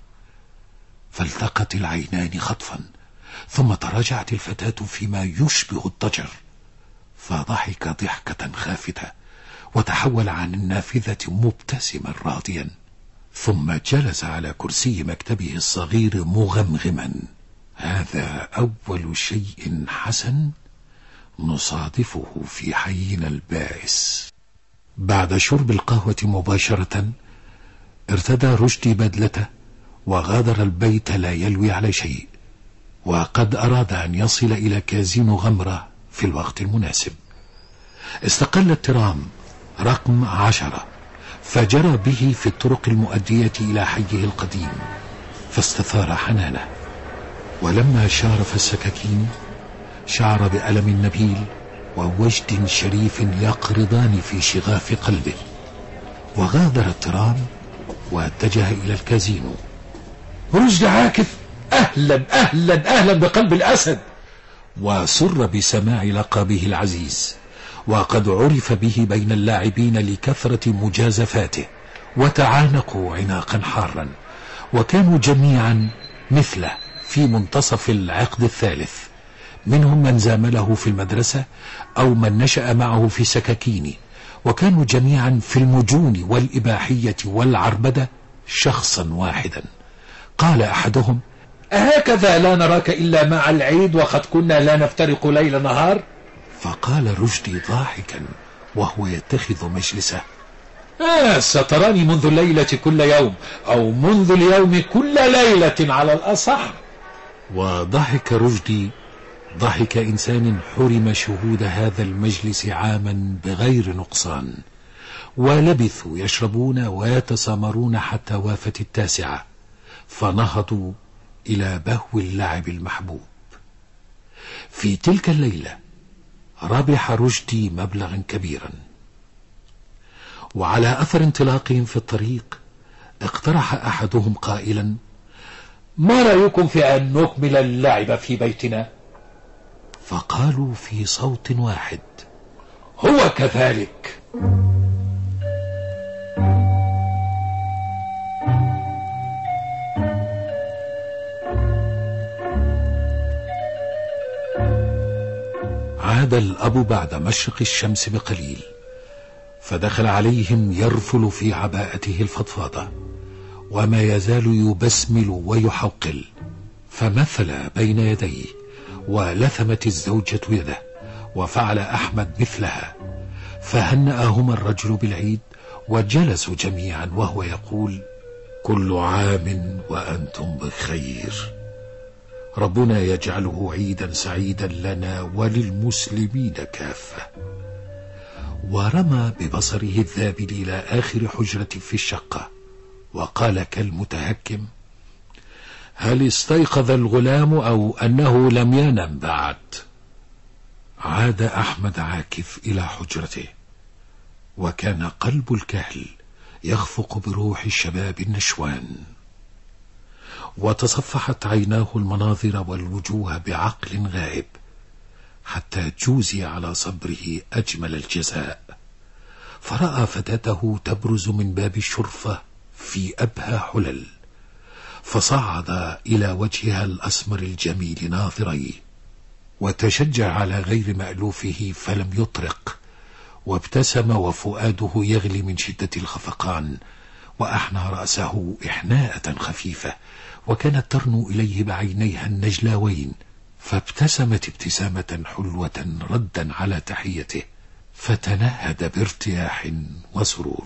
فالتقت العينان خطفا، ثم تراجعت الفتاة فيما يشبه الضجر، فضحك ضحكة خافتة وتحول عن النافذة مبتسما راضيا، ثم جلس على كرسي مكتبه الصغير مغمغما: هذا أول شيء حسن نصادفه في حينا البائس. بعد شرب القهوة مباشرة ارتدى رشدي بدلته وغادر البيت لا يلوي على شيء، وقد أراد أن يصل إلى كازينو غمرة في الوقت المناسب. استقل الترام رقم 10 فجرى به في الطرق المؤدية إلى حيه القديم، فاستثار حنانه، ولما شارف السكاكين شعر بألم نبيل ووجد شريف يقرضان في شغاف قلبه. وغادر الترام واتجه إلى الكازينو. رشدي عاكف، أهلا أهلا أهلا بقلب الأسد. وسر بسماع لقبه العزيز، وقد عرف به بين اللاعبين لكثرة مجازفاته، وتعانقوا عناقا حارا، وكانوا جميعا مثله في منتصف العقد الثالث، منهم من زامله في المدرسة أو من نشأ معه في سكاكين، وكانوا جميعا في المجون والإباحية والعربدة شخصا واحدا. قال أحدهم: أهكذا لا نراك إلا مع العيد وقد كنا لا نفترق ليل نهار؟ فقال رشدي ضاحكا وهو يتخذ مجلسه: ستراني منذ الليلة كل يوم، أو منذ اليوم كل ليلة على الأصح. وضحك رشدي ضحك إنسان حرم شهود هذا المجلس عاما بغير نقصان. ولبثوا يشربون ويتسامرون حتى وافت 9، فنهضوا إلى بهو اللعب المحبوب. في تلك الليلة ربح رشدي مبلغا كبيرا. وعلى أثر انطلاقهم في الطريق اقترح أحدهم قائلا: ما رأيكم في أن نكمل اللعب في بيتنا؟ فقالوا في صوت واحد: هو كذلك. عاد الأب بعد مشرق الشمس بقليل، فدخل عليهم يرفل في عباءته الفضفاضة، وما يزال يبسمل ويحوقل، فمثل بين يديه، ولثمت الزوجة يده، وفعل أحمد مثلها، فهنأهما الرجل بالعيد، وجلسوا جميعا وهو يقول: كل عام وأنتم بخير، ربنا يجعله عيدا سعيدا لنا وللمسلمين كافة. ورمى ببصره الذابل إلى آخر حجرة في الشقة، وقال كالمتهكم: هل استيقظ الغلام أو أنه لم ينم بعد؟ عاد أحمد عاكف إلى حجرته، وكان قلب الكهل يخفق بروح الشباب النشوان، وتصفحت عيناه المناظر والوجوه بعقل غائب، حتى جوزي على صبره أجمل الجزاء، فرأى فتاته تبرز من باب الشرفة في أبهى حلل، فصعد إلى وجهها الأسمر الجميل ناظريه، وتشجع على غير مألوفه فلم يطرق، وابتسم وفؤاده يغلي من شدة الخفقان، وأحنى رأسه إحناءة خفيفة، وكانت ترنو إليه بعينيها النجلاوين، فابتسمت ابتسامة حلوة ردا على تحيته، فتنهد بارتياح وسرور.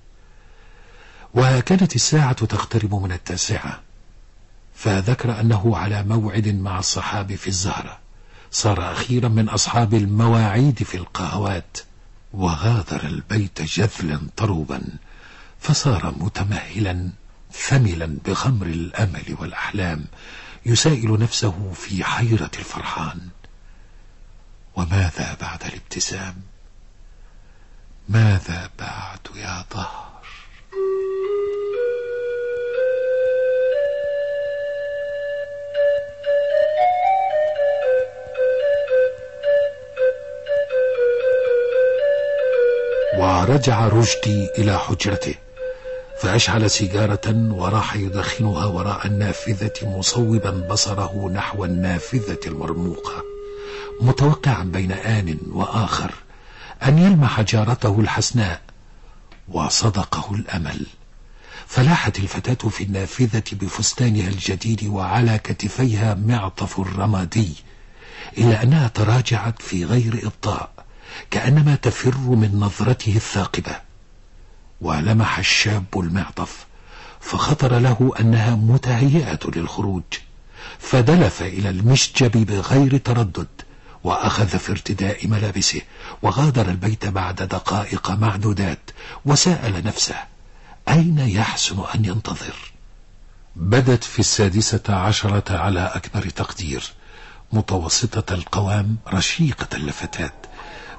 وكانت الساعة تقترب من 9، فذكر أنه على موعد مع الصحاب في الزهرة، صار أخيرا من أصحاب المواعيد في القهوات، وغادر البيت جذلا طروبا، فصار متمهلا ثملا بخمر الأمل والأحلام، يسائل نفسه في حيرة الفرحان: وماذا بعد الابتسام؟ ماذا بعد يا ظهر؟ ورجع رشدي إلى حجرته، فأشعل سيجارة وراح يدخنها وراء النافذة، مصوبا بصره نحو النافذة المرموقة، متوقعا بين آن وآخر أن يلمح جارته الحسناء. وصدقه الأمل، فلاحت الفتاة في النافذة بفستانها الجديد وعلى كتفيها معطف الرمادي، إلا أنها تراجعت في غير إبطاء، كأنما تفر من نظرته الثاقبة. ولمح الشاب المعطف، فخطر له أنها متهيئة للخروج، فدلف إلى المشجب بغير تردد، وأخذ في ارتداء ملابسه، وغادر البيت بعد دقائق معدودات، وسأل نفسه أين يحسن أن ينتظر. بدت في 16 على أكبر تقدير، متوسطة القوام، رشيقة اللفتات،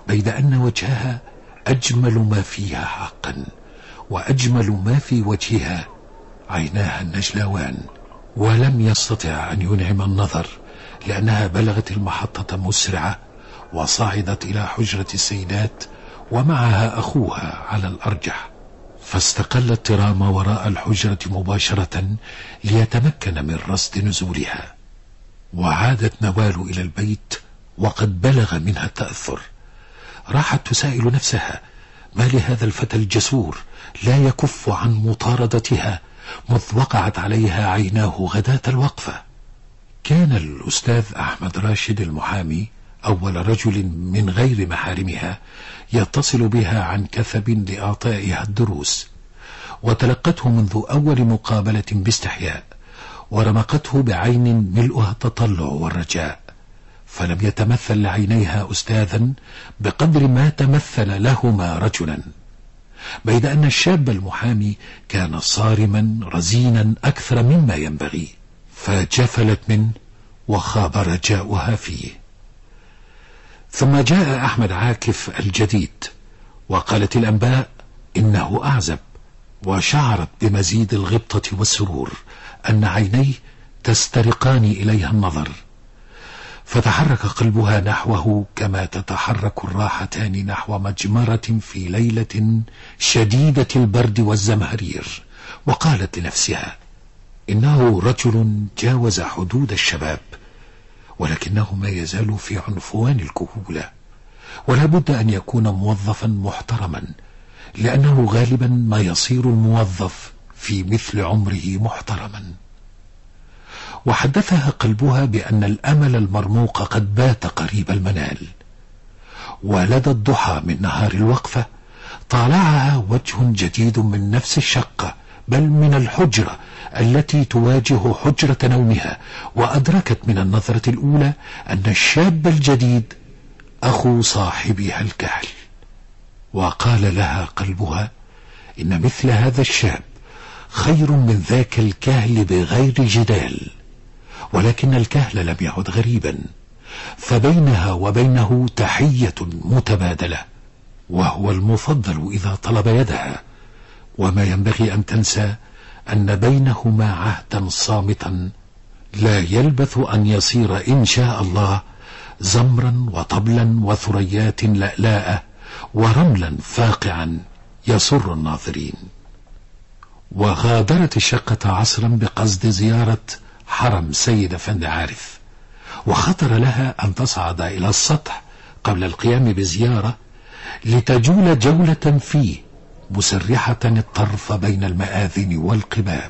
بيد أن وجهها أجمل ما فيها حقا، وأجمل ما في وجهها عيناها النجلاوان. ولم يستطع أن ينعم النظر لأنها بلغت المحطة مسرعة وصعدت إلى حجرة السيدات ومعها أخوها على الأرجح، فاستقل الترام وراء الحجرة مباشرة ليتمكن من رصد نزولها. وعادت نوال إلى البيت وقد بلغ منها التأثر. راحت تسائل نفسها: ما لهذا الفتى الجسور لا يكف عن مطاردتها مذ وقعت عليها عيناه غداة الوقفة؟ كان الأستاذ أحمد راشد المحامي أول رجل من غير محارمها يتصل بها عن كثب لإعطائها الدروس، وتلقته منذ أول مقابلة باستحياء، ورمقته بعين ملؤها التطلع والرجاء، فلم يتمثل لعينيها أستاذا بقدر ما تمثل لهما رجلا، بيد أن الشاب المحامي كان صارما رزينا أكثر مما ينبغي، فجفلت منه وخاب رجاؤها فيه. ثم جاء أحمد عاكف الجديد، وقالت الأنباء إنه أعزب، وشعرت بمزيد الغبطة والسرور أن عينيه تسترقان إليها النظر، فتحرك قلبها نحوه كما تتحرك الراحتان نحو مجمرة في ليلة شديدة البرد والزمهرير، وقالت لنفسها: إنه رجل جاوز حدود الشباب، ولكنه ما يزال في عنفوان الكهولة، ولا بد أن يكون موظفا محترما، لأنه غالبا ما يصير الموظف في مثل عمره محترما. وحدثها قلبها بأن الأمل المرموق قد بات قريب المنال. ولدى الضحى من نهار الوقفة طالعها وجه جديد من نفس الشقة، بل من الحجرة التي تواجه حجرة نومها، وأدركت من النظرة الأولى أن الشاب الجديد أخو صاحبها الكهل. وقال لها قلبها: إن مثل هذا الشاب خير من ذاك الكهل بغير جدال. ولكن الكهل لم يعد غريبا، فبينها وبينه تحية متبادلة، وهو المفضل إذا طلب يدها، وما ينبغي أن تنسى أن بينهما عهدا صامتا لا يلبث أن يصير إن شاء الله زمرا وطبلا وثريات لألاء ورملا فاقعا يسر الناظرين. وغادرت الشقة عصرا بقصد زيارة حرم سيد أفندي عارف، وخطر لها أن تصعد إلى السطح قبل القيام بزيارة لتجول جولة فيه، مسرحة الطرف بين المآذن والقباب.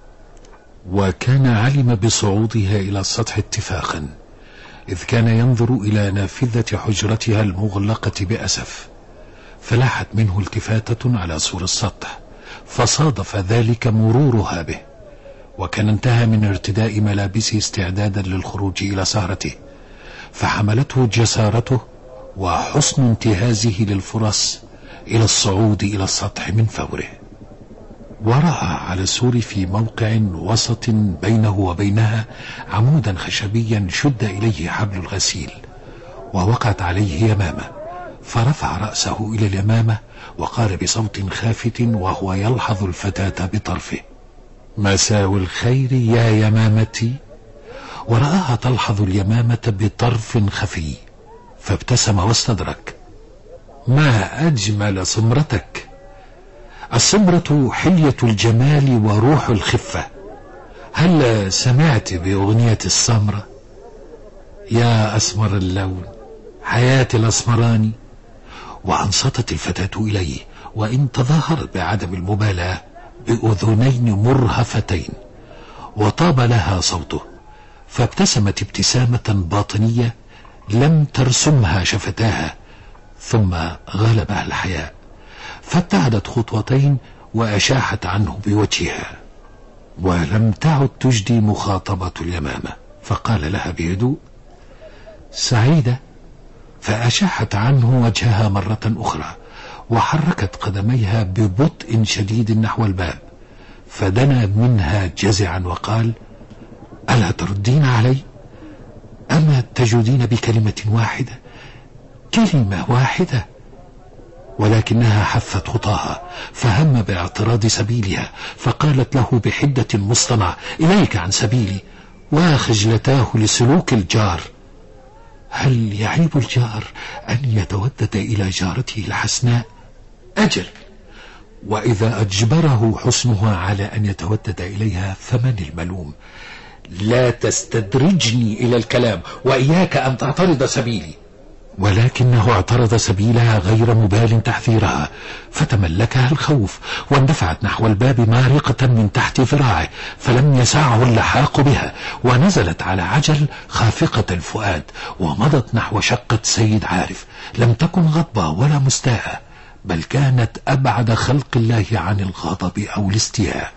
وكان علم بصعودها إلى السطح اتفاقا، إذ كان ينظر إلى نافذة حجرتها المغلقة بأسف، فلاحت منه التفاتة على سور السطح، فصادف ذلك مرورها به، وكان انتهى من ارتداء ملابسه استعدادا للخروج إلى سهرته، فحملته جسارته وحسن انتهازه للفرص إلى الصعود إلى السطح من فوره. ورأى على السور في موقع وسط بينه وبينها عمودا خشبيا شد إليه حبل الغسيل، ووقعت عليه يمامة، فرفع رأسه إلى اليمامة وقال بصوت خافت وهو يلحظ الفتاة بطرفه: مساء الخير يا يمامتي. ورآها تلحظ اليمامة بطرف خفي، فابتسم واستدرك: ما أجمل سمرتك. السمرة حلية الجمال وروح الخفة. هل سمعت بأغنية السمرة؟ يا أسمر اللون، حياة الأسمراني. وأنصتت الفتاة إليه، وإن تظاهرت بعدم المبالاة بأذنين مرهفتين، وطاب لها صوته، فابتسمت ابتسامة باطنية لم ترسمها شفتاها، ثم غلبها الحياء، فابتعدت خطوتين وأشاحت عنه بوجهها، ولم تعد تجدي مخاطبة اليمامة، فقال لها بهدوء: سعيدة. فأشاحت عنه وجهها مرة أخرى، وحركت قدميها ببطء شديد نحو الباب، فدنا منها جزعا وقال: ألا تردين علي؟ أما تجودين بكلمة واحدة؟ كلمة واحدة، ولكنها حثت خطاها، فهم باعتراض سبيلها، فقالت له بحدة مصطنعة: إليك عن سبيلي. وخجلتاه لسلوك الجار. هل يعيب الجار أن يتودد إلى جارته الحسناء؟ أجل، وإذا أجبره حسنها على أن يتودد إليها فمن الملوم؟ لا تستدرجني إلى الكلام، وإياك أن تعترض سبيلي. ولكنه اعترض سبيلها غير مبال تحذيرها، فتملكها الخوف واندفعت نحو الباب مارقة من تحت ذراعه، فلم يسعه اللحاق بها، ونزلت على عجل خافقة الفؤاد ومضت نحو شقة سيد عارف. لم تكن غضبة ولا مستاءة، بل كانت أبعد خلق الله عن الغضب أو الاستياء.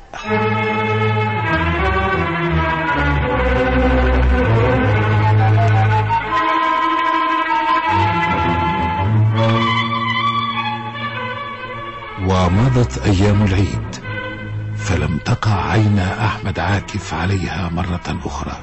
ومضت أيام العيد، فلم تقع عين أحمد عاكف عليها مرة أخرى،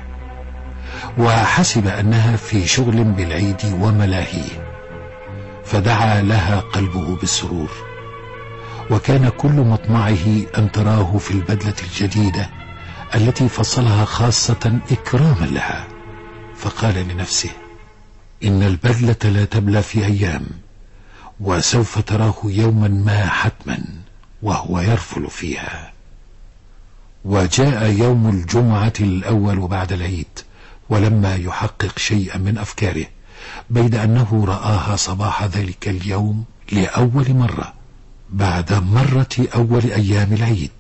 وحسب أنها في شغل بالعيد وملاهيه، فدعا لها قلبه بالسرور، وكان كل مطمعه أن تراه في البدلة الجديدة التي فصلها خاصة إكراما لها. فقال لنفسه: إن البدلة لا تبلى في أيام، وسوف تراه يوما ما حتما وهو يرفل فيها. وجاء يوم الجمعة الأول بعد العيد، ولما يحقق شيئا من أفكاره، بيد أنه رآها صباح ذلك اليوم لأول مرة بعد مرة أول أيام العيد،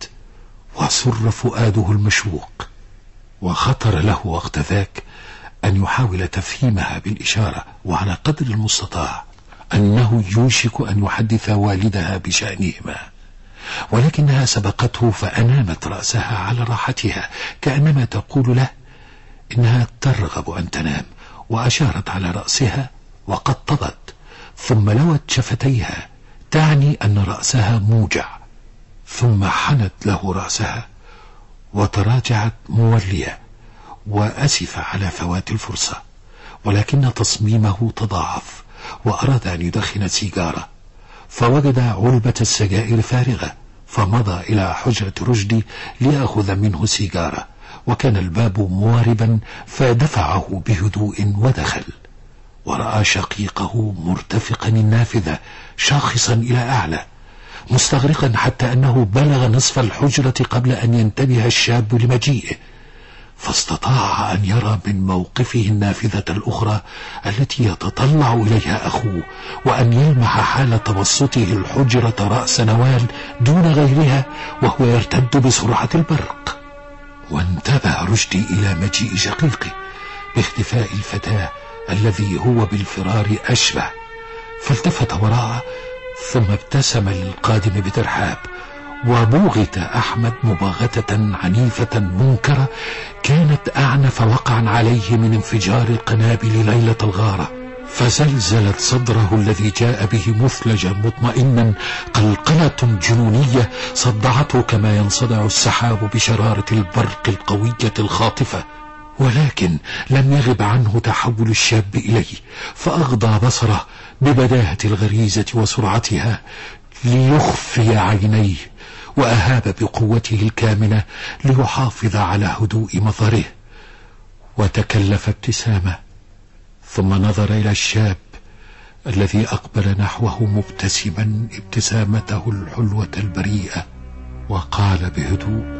وسر فؤاده المشوق، وخطر له وقت ذاك أن يحاول تفهيمها بالإشارة وعلى قدر المستطاع أنه يوشك أن يحدث والدها بشأنهما، ولكنها سبقته فأنامت رأسها على راحتها كأنما تقول له إنها ترغب أن تنام، وأشارت على رأسها وقطبت، ثم لوت شفتيها تعني أن رأسها موجع، ثم حنت له رأسها وتراجعت مولية وأسف على فوات الفرصة، ولكن تصميمه تضاعف وأراد أن يدخن سيجارة، فوجد علبة السجائر فارغة، فمضى إلى حجرة رشدي ليأخذ منه سيجارة، وكان الباب مواربا فدفعه بهدوء ودخل، ورأى شقيقه مرتفقا النافذة شاخصا إلى أعلى مستغرقا حتى أنه بلغ نصف الحجرة قبل أن ينتبه الشاب لمجيئه، فاستطاع أن يرى من موقفه النافذة الأخرى التي يتطلع إليها أخوه، وأن يلمح حال توسطه الحجرة رأس نوال دون غيرها وهو يرتد بسرعة البرق. وانتبه رشدي إلى مجيء شقيقه باختفاء الفتاة الذي هو بالفرار أشبه، فالتفت وراءه ثم ابتسم للقادم بترحاب، وبوغت أحمد مباغتة عنيفة منكرة كانت أعنف وقعا عليه من انفجار القنابل ليلة الغارة، فزلزلت صدره الذي جاء به مثلجا مطمئنا قلقلة جنونية صدعته كما ينصدع السحاب بشرارة البرق القوية الخاطفة. ولكن لم يغب عنه تحول الشاب إليه، فأغضى بصره ببداهة الغريزة وسرعتها ليخفي عينيه، وأهاب بقوته الكامنة ليحافظ على هدوء مظهره، وتكلف ابتسامة، ثم نظر إلى الشاب الذي أقبل نحوه مبتسما ابتسامته الحلوة البريئة، وقال بهدوء: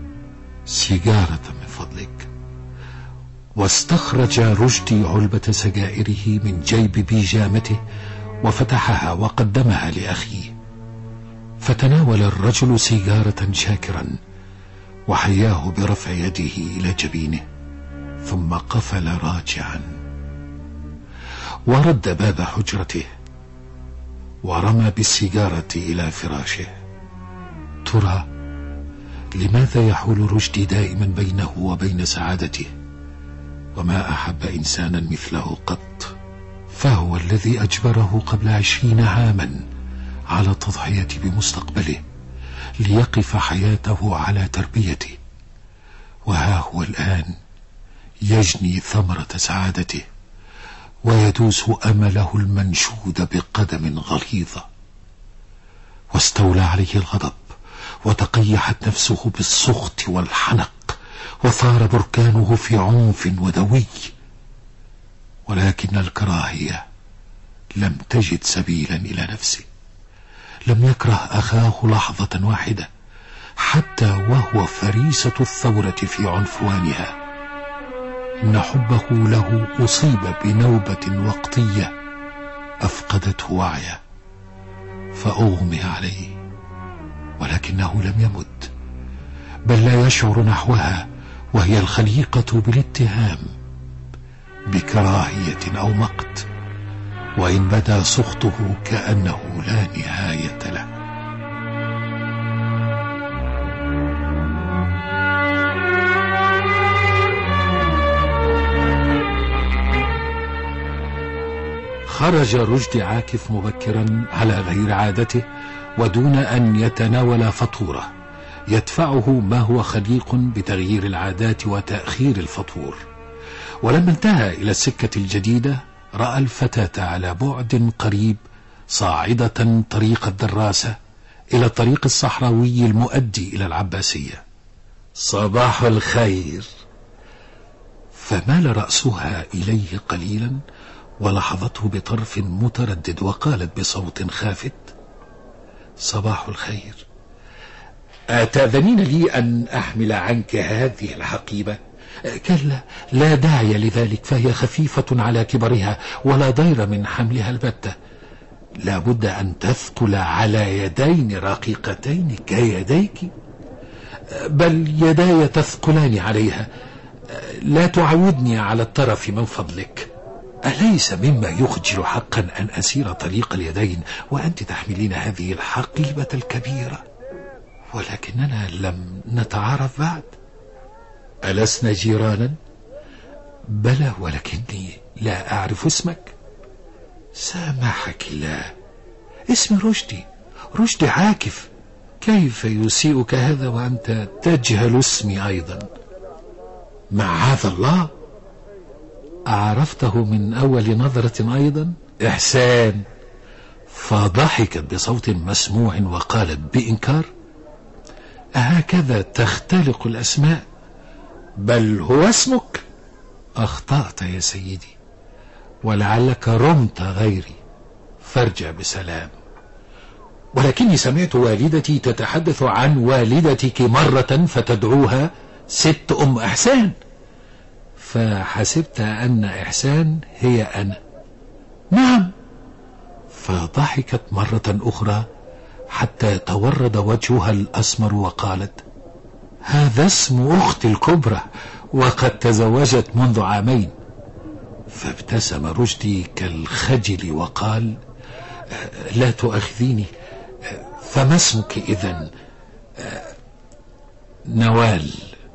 سيجارة من فضلك. واستخرج رشدي علبة سجائره من جيب بيجامته وفتحها وقدمها لأخيه، فتناول الرجل سيجارة شاكرا، وحياه برفع يده إلى جبينه، ثم قفل راجعا، ورد باب حجرته ورمى بالسيجارة إلى فراشه. ترى لماذا يحول رشدي دائما بينه وبين سعادته؟ وما أحب إنسانا مثله قط، فهو الذي أجبره قبل 20 عاما على التضحية بمستقبله ليقف حياته على تربيته، وها هو الآن يجني ثمرة سعادته، ويدوس أمله المنشود بقدم غليظة. واستولى عليه الغضب، وتقيحت نفسه بالسخط والحنق، وثار بركانه في عنف ودوي. ولكن الكراهية لم تجد سبيلا إلى نفسه. لم يكره أخاه لحظة واحدة، حتى وهو فريسة الثورة في عنفوانها. إن حبه له أصيب بنوبة وقتية أفقدته وعيه، فأغمي عليه، ولكنه لم يمت، بل لا يشعر نحوها، وهي الخليقة بالاتهام، بكراهية أو مقت، وإن بدا سخطه كأنه لا نهاية له. خرج رشدي عاكف مبكرا على غير عادته، ودون أن يتناول فطوره يدفعه ما هو خليق بتغيير العادات وتأخير الفطور. ولما انتهى إلى السكة الجديدة رأى الفتاة على بعد قريب صاعدة طريق الدراسة إلى الطريق الصحراوي المؤدي إلى العباسية. صباح الخير. فمال رأسها إليه قليلا ولحظته بطرف متردد، وقالت بصوت خافت: صباح الخير. أتأذنين لي أن أحمل عنك هذه الحقيبة؟ كلا، لا داعي لذلك، فهي خفيفة على كبرها ولا ضير من حملها البتة. لا بد أن تثقل على يدين رقيقتين كيديك، بل يداي تثقلان عليها. لا تعودني على الطرف من فضلك. أليس مما يخجل حقا أن أسير طريق اليدين وأنت تحملين هذه الحقيبة الكبيرة؟ ولكننا لم نتعارف بعد. ألسنا جيرانا؟ بلى، ولكني لا أعرف اسمك. سامحك الله، اسمي رشدي عاكف. كيف يسيئك هذا وأنت تجهل اسمي أيضا؟ معاذ الله، عرفته من أول نظرة أيضا؟ إحسان. فضحكت بصوت مسموع وقالت بإنكار: أهكذا تختلق الأسماء؟ بل هو اسمك. أخطأت يا سيدي، ولعلك رمت غيري، فارجع بسلام. ولكني سمعت والدتي تتحدث عن والدتك مرة فتدعوها ست أم إحسان، فحسبت أن إحسان هي أنا. نعم. فضحكت مرة أخرى حتى تورد وجهها الأسمر وقالت: هذا اسم أختي الكبرى، وقد تزوجت منذ عامين. فابتسم رشدي كالخجل وقال: لا تؤاخذيني، فما اسمك إذن؟ نوال.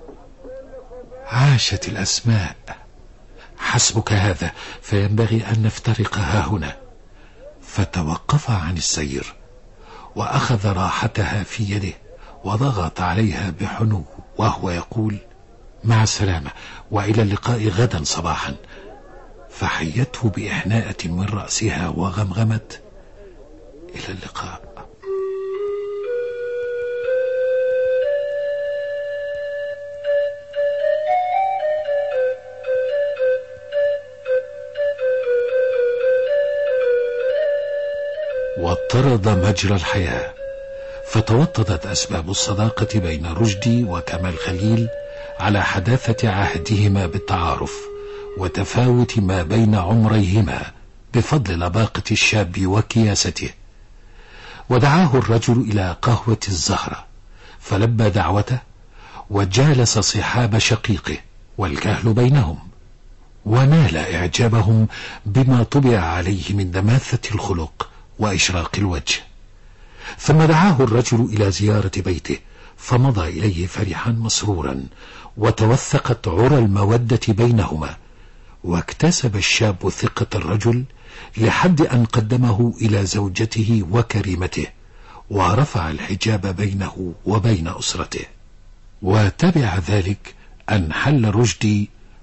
عاشت الأسماء. حسبك هذا، فينبغي أن نفترق ها هنا. فتوقف عن السير وأخذ راحتها في يده وضغط عليها بحنو وهو يقول: مع السلامة، وإلى اللقاء غدا صباحا. فحيته بإحناءة من رأسها وغمغمت: إلى اللقاء. واضطرد مجرى الحياة، فتوطدت أسباب الصداقة بين رشدي وكمال خليل على حداثة عهدهما بالتعارف وتفاوت ما بين عمريهما بفضل لباقة الشاب وكياسته. ودعاه الرجل إلى قهوة الزهرة فلبى دعوته وجالس صحاب شقيقه والجهل بينهم، ونال إعجابهم بما طبع عليه من دماثة الخلق وإشراق الوجه. ثم دعاه الرجل إلى زيارة بيته فمضى إليه فرحا مسرورا، وتوثقت عرى المودة بينهما، واكتسب الشاب ثقة الرجل لحد أن قدمه إلى زوجته وكريمته، ورفع الحجاب بينه وبين أسرته. وتبع ذلك أن حل رشدي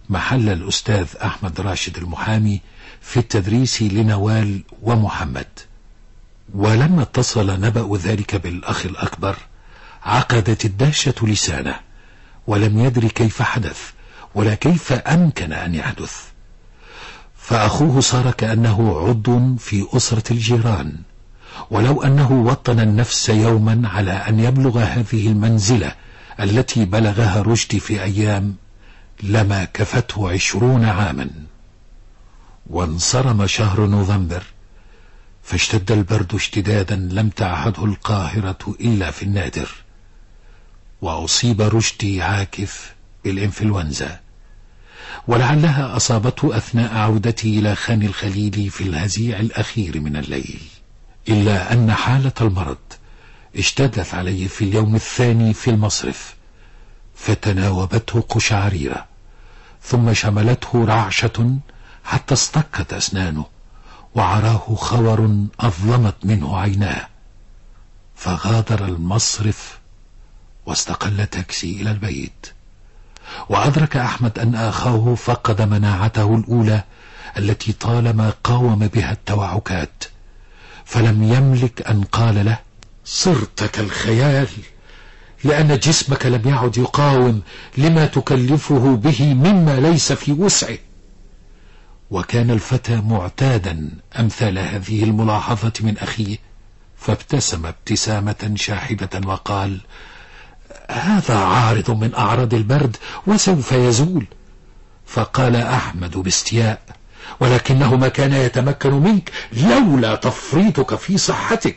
محل الأستاذ أحمد راشد المحامي في التدريس لنوال ومحمد. ولما اتصل نبأ ذلك بالأخ الأكبر عقدت الدهشة لسانه، ولم يدري كيف حدث ولا كيف أمكن أن يحدث. فأخوه صار كأنه عضو في أسرة الجيران، ولو أنه وطن النفس يوما على أن يبلغ هذه المنزلة التي بلغها رشدي في أيام لما كفته 20 عاما. وانصرم شهر نوفمبر، فاشتد البرد اشتدادا لم تعهده القاهرة إلا في النادر، وأصيب رشدي عاكف بالإنفلونزا، ولعلها أصابته أثناء عودته إلى خان الخليلي في الهزيع الأخير من الليل. إلا أن حالة المرض اشتدت عليه في اليوم الثاني في المصرف، فتناوبته قشعريرة، ثم شملته رعشة حتى اصطكت أسنانه، وعراه خور أظلمت منه عيناه، فغادر المصرف واستقل تاكسي إلى البيت. وأدرك أحمد أن أخاه فقد مناعته الأولى التي طالما قاوم بها التوعكات، فلم يملك أن قال له: صرت كالخيال، لأن جسمك لم يعد يقاوم لما تكلفه به مما ليس في وسعه. وكان الفتى معتادا أمثال هذه الملاحظة من أخيه، فابتسم ابتسامة شاحبة وقال: هذا عارض من أعراض البرد وسوف يزول. فقال أحمد باستياء: ولكنه ما كان يتمكن منك لولا تفريطك في صحتك.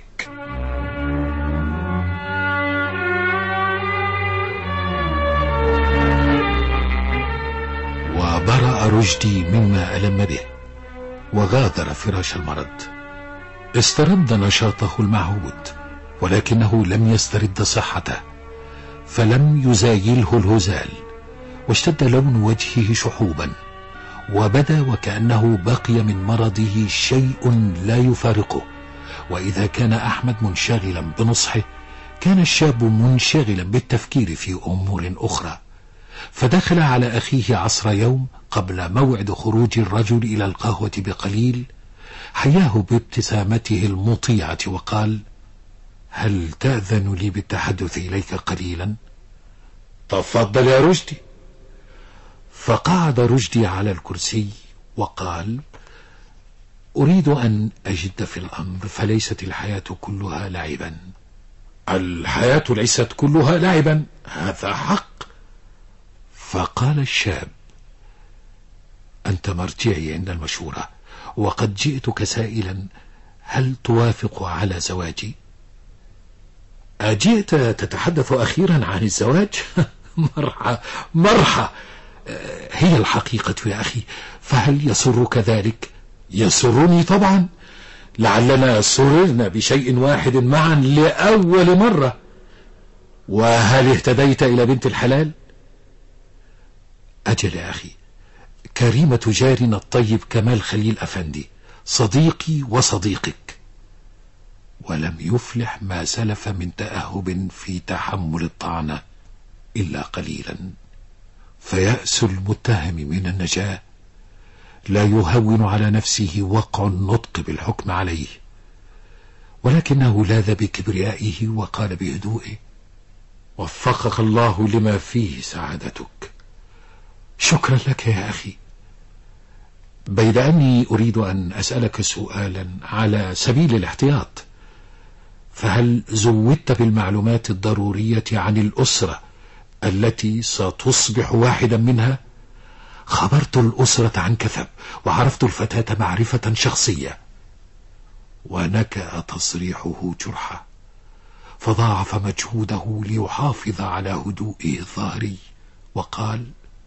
وبرأ رشدي مما ألم به، وغادر فراش المرض. استرد نشاطه المعهود، ولكنه لم يسترد صحته، فلم يزايله الهزال، واشتد لون وجهه شحوبا، وبدا وكأنه بقي من مرضه شيء لا يفارقه. وإذا كان أحمد منشغلا بنصحه، كان الشاب منشغلا بالتفكير في أمور أخرى. فدخل على أخيه عصر يوم قبل موعد خروج الرجل إلى القهوة بقليل، حياه بابتسامته المطيعة وقال: هل تأذن لي بالتحدث إليك قليلا؟ تفضل يا رشدي. فقعد رشدي على الكرسي وقال: أريد أن أجد في الأمر، فليست الحياة كلها لعبا. الحياة ليست كلها لعبا، هذا حق. فقال الشاب: أنت مرجعي عند المشورة، وقد جئتك سائلا هل توافق على زواجي؟ أجئت تتحدث أخيرا عن الزواج؟ مرحى هي الحقيقة يا أخي، فهل يسرك ذلك؟ يسرني طبعا، لعلنا سررنا بشيء واحد معا لأول مرة. وهل اهتديت إلى بنت الحلال؟ أجل يا أخي، كريمة جارنا الطيب كمال خليل أفندي صديقي وصديقك. ولم يفلح ما سلف من تأهب في تحمل الطعنة إلا قليلا. فيأس المتهم من النجاة لا يهون على نفسه وقع النطق بالحكم عليه، ولكنه لاذ بكبريائه وقال بهدوءه: وفقك الله لما فيه سعادتك. شكرا لك يا أخي. بيد أني أريد أن أسألك سؤالا على سبيل الاحتياط، فهل زودت بالمعلومات الضرورية عن الأسرة التي ستصبح واحدة منها؟ خبرت الأسرة عن كثب، وعرفت الفتاة معرفة شخصية. ونكأ تصريحه جرحه، فضاعف مجهوده ليحافظ على هدوئه الظاهري، وقال: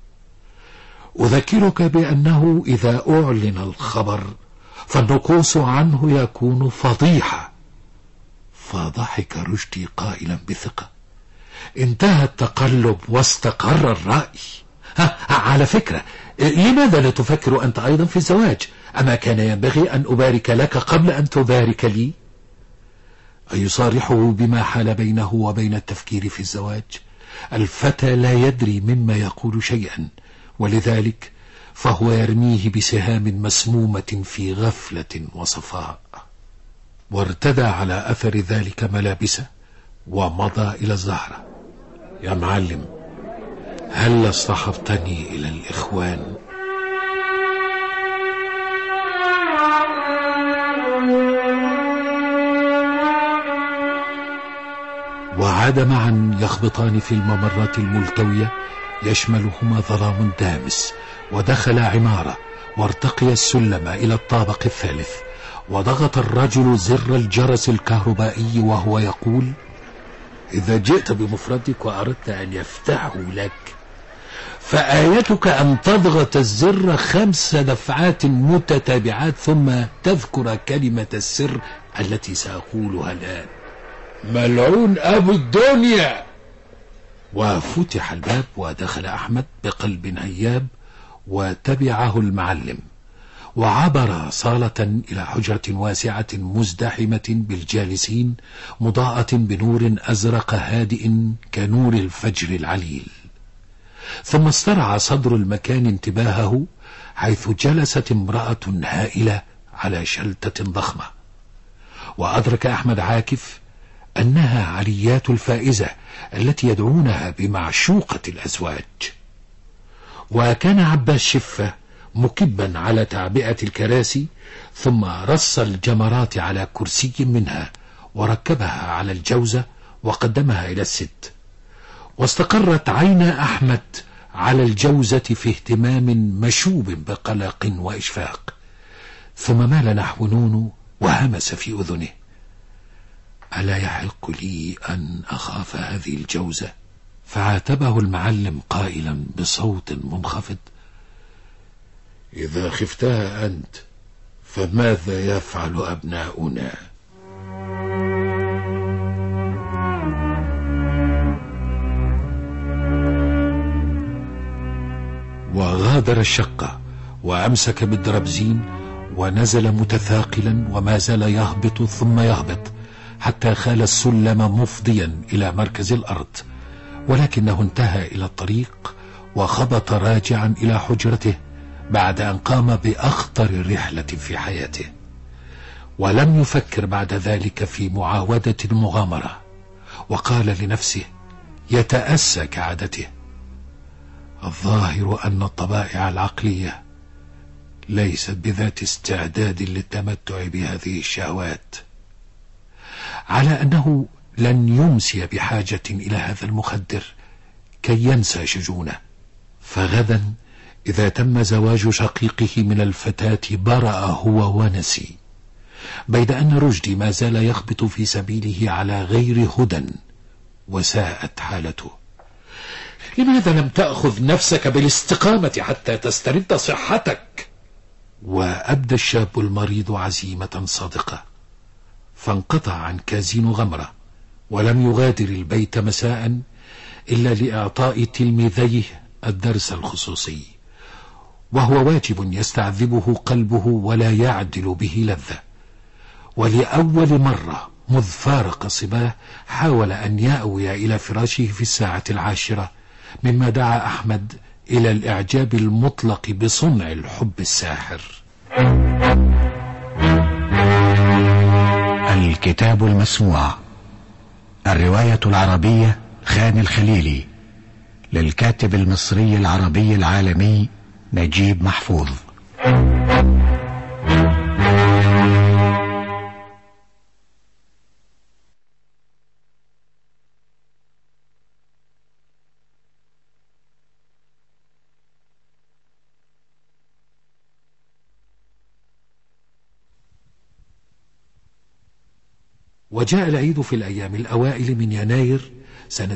أذكرك بأنه إذا أعلن الخبر فالنقوص عنه يكون فضيحة. فضحك رشدي قائلا بثقة: انتهى التقلب واستقر الرأي. على فكرة، لماذا لا تفكر أنت أيضا في الزواج؟ أما كان ينبغي أن أبارك لك قبل أن تبارك لي؟ أيصارحه بما حال بينه وبين التفكير في الزواج؟ الفتى لا يدري مما يقول شيئا، ولذلك فهو يرميه بسهام مسمومة في غفلة وصفاء. وارتدى على أثر ذلك ملابسه ومضى إلى الزهرة. يا معلم، هل اصطحبتني إلى الإخوان؟ وعاد معا يخبطان في الممرات الملتوية يشملهما ظلام دامس، ودخل عمارة وارتقي السلم إلى الطابق الثالث، وضغط الرجل زر الجرس الكهربائي وهو يقول: إذا جئت بمفردك وأردت أن يفتحوا لك فآيتك أن تضغط الزر 5 دفعات متتابعات ثم تذكر كلمة السر التي سأقولها الآن: ملعون أبو الدنيا. وفتح الباب ودخل أحمد بقلب هياب، وتبعه المعلم، وعبر صالة إلى حجرة واسعة مزدحمة بالجالسين مضاءة بنور أزرق هادئ كنور الفجر العليل. ثم استرعى صدر المكان انتباهه حيث جلست امرأة هائلة على شلتة ضخمة، وأدرك أحمد عاكف أنها عليات الفائزة التي يدعونها بمعشوقة الأزواج. وكان عباس شفة مكبا على تعبئة الكراسي، ثم رص الجمرات على كرسي منها وركبها على الجوزة وقدمها إلى الست. واستقرت عينا أحمد على الجوزة في اهتمام مشوب بقلق وإشفاق، ثم مال نحو نونو وهمس في أذنه: ألا يحق لي أن أخاف هذه الجوزة؟ فعاتبه المعلم قائلا بصوت منخفض: إذا خفتها أنت فماذا يفعل أبناؤنا؟ وغادر الشقة وأمسك بالدربزين ونزل متثاقلا، وما زال يهبط ثم يهبط حتى خال السلم مفضيا إلى مركز الأرض، ولكنه انتهى إلى الطريق وخبط راجعا إلى حجرته بعد أن قام بأخطر رحلة في حياته. ولم يفكر بعد ذلك في معاودة المغامرة، وقال لنفسه يتأسى كعادته: الظاهر أن الطبائع العقلية ليست بذات استعداد للتمتع بهذه الشهوات، على أنه لن يمسي بحاجة إلى هذا المخدر كي ينسى شجونه. فغدا إذا تم زواج شقيقه من الفتاة برأ هو ونسي، بيد أن رشدي ما زال يخبط في سبيله على غير هدى، وساءت حالته. لماذا لم تأخذ نفسك بالاستقامة حتى تسترد صحتك؟ وأبدى الشاب المريض عزيمة صادقة، فانقطع عن كازين غمرة، ولم يغادر البيت مساء إلا لإعطاء تلميذيه الدرس الخصوصي، وهو واجب يستعذبه قلبه ولا يعدل به لذة. ولأول مرة مذ فارق صباه حاول أن يأوي إلى فراشه في 10:00، مما دعا أحمد إلى الإعجاب المطلق بصنع الحب الساحر. الكتاب المسموع، الرواية العربية خان الخليلي، للكاتب المصري العربي العالمي نجيب محفوظ. وجاء العيد في الأيام الأوائل من يناير سنة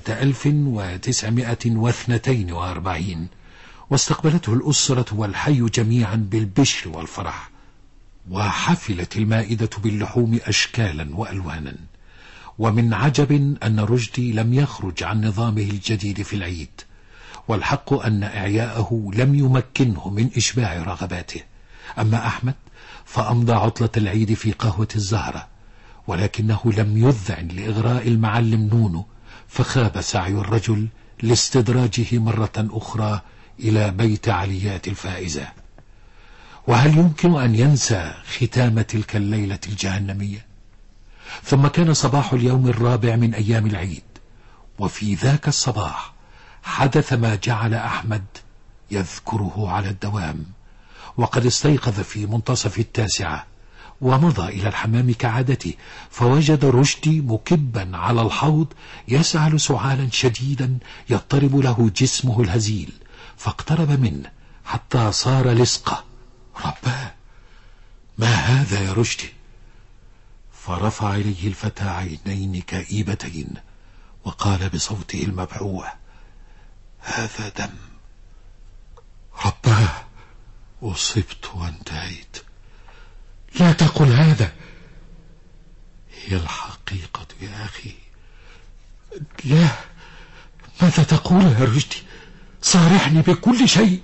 1942، واستقبلته الأسرة والحي جميعا بالبشر والفرح، وحفلت المائدة باللحوم أشكالا وألوانا. ومن عجب أن رشدي لم يخرج عن نظامه الجديد في العيد، والحق أن إعياءه لم يمكنه من إشباع رغباته. أما أحمد فأمضى عطلة العيد في قهوة الزهرة، ولكنه لم يذعن لإغراء المعلم نونو، فخاب سعي الرجل لاستدراجه مرة أخرى إلى بيت عليات الفائزة. وهل يمكن أن ينسى ختام تلك الليلة الجهنمية؟ ثم كان صباح اليوم الرابع من أيام العيد، وفي ذاك الصباح حدث ما جعل أحمد يذكره على الدوام. وقد استيقظ في منتصف 9 ومضى إلى الحمام كعادته، فوجد رشدي مكبا على الحوض يسعل سعالا شديدا يضطرب له جسمه الهزيل، فاقترب منه حتى صار لصقة. رباه، ما هذا يا رشدي؟ فرفع إليه الفتى عينين كئيبتين وقال بصوته المبعوح: هذا دم. رباه، أصبت وانتهيت. لا تقل هذا. هي الحقيقة يا أخي. لا، ماذا تقول يا رشدي؟ صارحني بكل شيء.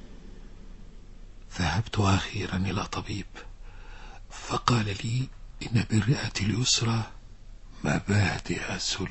ذهبت أخيرا إلى طبيب فقال لي إن بالرئة اليسرى مبادئ سل.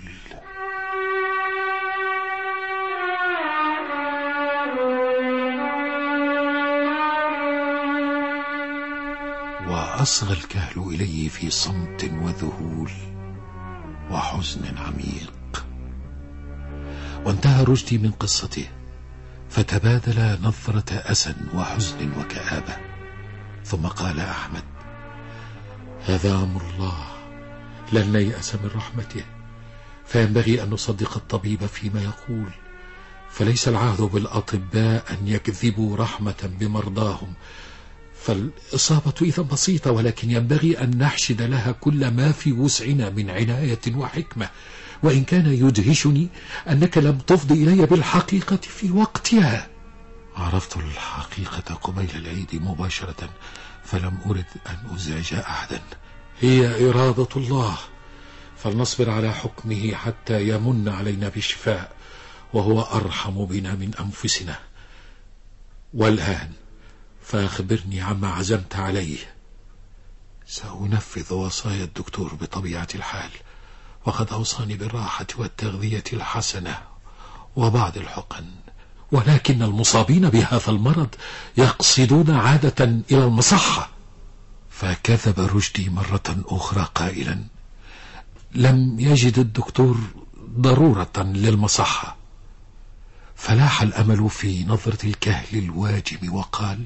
وأصغى الكهل إليه في صمت وذهول وحزن عميق. وانتهى رشدي من قصته، فتبادل نظرة أسى وحزن وكآبة. ثم قال أحمد: هذا أمر الله، لن نيأس من رحمته، فينبغي أن نصدق الطبيب فيما يقول، فليس العهد بالأطباء أن يكذبوا رحمة بمرضاهم، فالإصابة إذا بسيطة، ولكن ينبغي أن نحشد لها كل ما في وسعنا من عناية وحكمة. وإن كان يدهشني أنك لم تفض إلي بالحقيقة في وقتها. عرفت الحقيقة قبيل العيد مباشرة، فلم أرد أن أزعج أحدا. هي إرادة الله، فلنصبر على حكمه حتى يمن علينا بالشفاء، وهو أرحم بنا من أنفسنا. والآن فأخبرني عما عزمت عليه. سأنفذ وصايا الدكتور بطبيعة الحال، وقد أوصاني بالراحة والتغذية الحسنة وبعض الحقن، ولكن المصابين بهذا المرض يقصدون عادة إلى المصحة. فكذب رشدي مرة أخرى قائلا: لم يجد الدكتور ضرورة للمصحة. فلاح الأمل في نظرة الكهل الواجم وقال: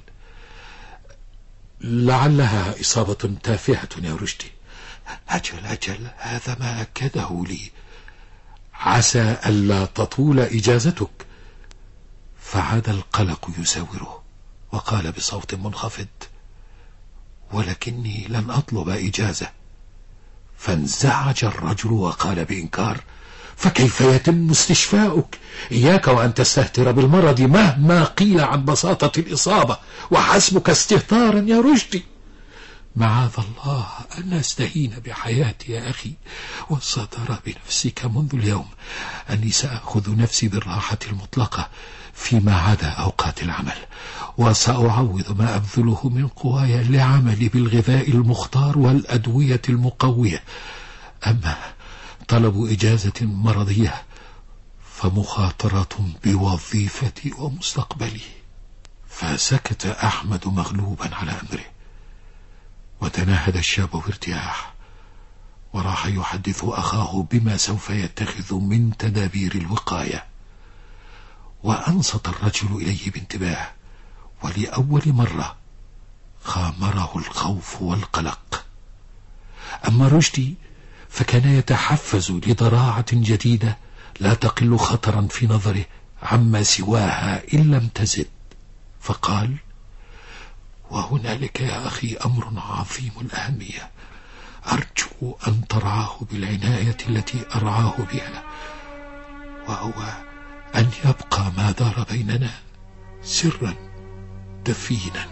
لعلها إصابة تافهة يا رشدي. أجل، هذا ما أكده لي. عسى ألا تطول إجازتك. فعاد القلق يساوره، وقال بصوت منخفض: ولكني لن أطلب إجازة. فانزعج الرجل وقال بإنكار: فكيف يتم استشفاؤك؟ إياك وأن تستهتر بالمرض مهما قيل عن بساطة الإصابة، وحسبك استهتارا يا رشدي. معاذ الله أن أستهين بحياتي يا أخي، وسترى بنفسك منذ اليوم أني سأخذ نفسي بالراحة المطلقة فيما عدا أوقات العمل، وسأعوض ما أبذله من قواي لعملي بالغذاء المختار والأدوية المقوية. أما طلب إجازة مرضية فمخاطرة بوظيفتي ومستقبلي. فسكت أحمد مغلوبا على أمره، وتنهد الشاب بارتياح، وراح يحدث أخاه بما سوف يتخذ من تدابير الوقاية. وأنصت الرجل إليه بانتباه، ولأول مرة خامره الخوف والقلق. أما رشدي فكان يتحفز لضراعة جديدة لا تقل خطرا في نظره عما سواها إن لم تزد، فقال: وهنالك يا أخي أمر عظيم الأهمية، أرجو أن ترعاه بالعناية التي أرعاه بها، وهو أن يبقى ما دار بيننا سرا دفينا.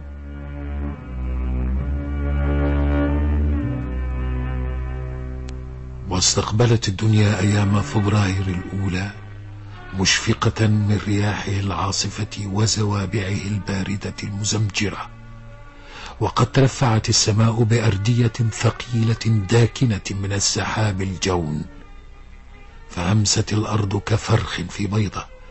واستقبلت الدنيا أيام فبراير الأولى مشفقة من رياحه العاصفة وزوابعه الباردة المزمجرة، وقد ترفعت السماء بأردية ثقيلة داكنة من السحاب الجون، فأمست الأرض كفرخ في بيضة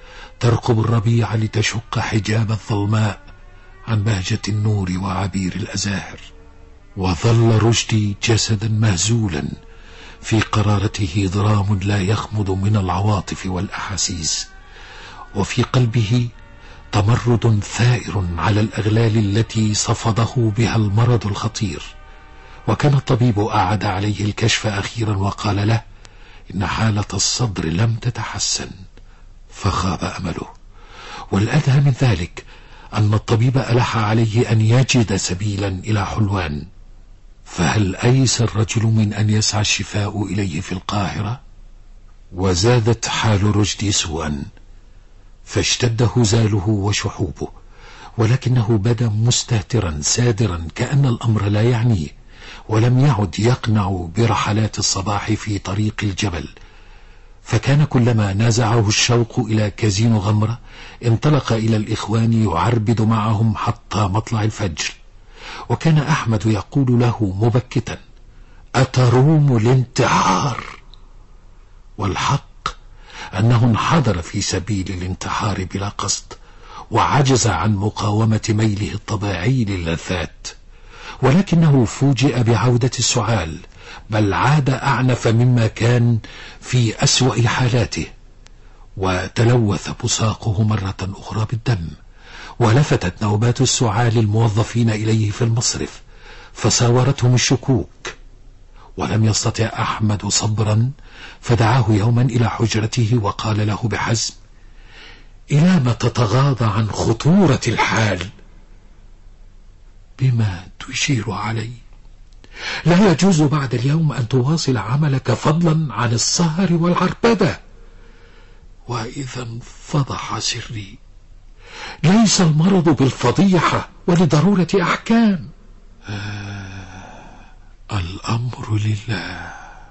ترقب الربيع لتشق حجاب الظلماء عن بهجة النور وعبير الأزاهر. وظل رشدي جسدا مهزولا في قرارته ضرام لا يخمد من العواطف والأحاسيس، وفي قلبه تمرد ثائر على الأغلال التي صفده بها المرض الخطير. وكان الطبيب أعاد عليه الكشف أخيرا وقال له إن حالة الصدر لم تتحسن، فخاب أمله. والأدهى من ذلك أن الطبيب ألح عليه أن يجد سبيلا إلى حلوان، فهل أيس الرجل من أن يسعى الشفاء إليه في القاهرة؟ وزادت حال رشدي سوءا، فاشتد هزاله وشحوبه، ولكنه بدا مستهترا سادرا كأن الأمر لا يعنيه، ولم يعد يقنع برحلات الصباح في طريق الجبل. فكان كلما نازعه الشوق إلى كازينو غمرة انطلق إلى الإخوان يعربد معهم حتى مطلع الفجر. وكان أحمد يقول له مبكتا: أتروم الانتحار؟ والحق أنه انحدر في سبيل الانتحار بلا قصد، وعجز عن مقاومة ميله الطبيعي للذات. ولكنه فوجئ بعودة السعال، بل عاد أعنف مما كان في أسوأ حالاته، وتلوث بصاقه مرة أخرى بالدم. ولفتت نوبات السعال الموظفين إليه في المصرف، فساورتهم الشكوك. ولم يستطع أحمد صبرا، فدعاه يوما إلى حجرته وقال له بحزم: إلى ما تتغاضى عن خطورة الحال؟ بما تشير علي؟ لا يجوز بعد اليوم أن تواصل عملك فضلا عن السهر والعربدة. وإذا انفضح سري. ليس المرض بالفضيحة ولضرورة أحكام. الأمر لله.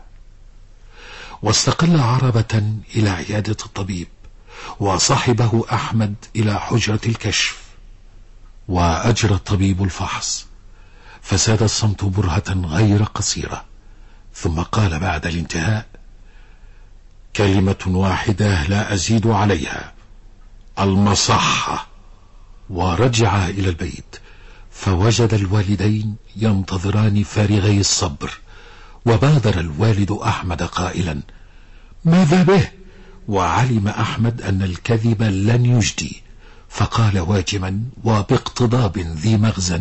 واستقل عربة إلى عيادة الطبيب، وصحبه أحمد إلى حجرة الكشف. وأجرى الطبيب الفحص، فساد الصمت برهة غير قصيرة، ثم قال بعد الانتهاء: كلمة واحدة لا أزيد عليها، المصحة. ورجع إلى البيت، فوجد الوالدين ينتظران فارغي الصبر. وبادر الوالد أحمد قائلا: ماذا به؟ وعلم أحمد أن الكذب لن يجدي، فقال واجما وباقتضاب ذي مغزى: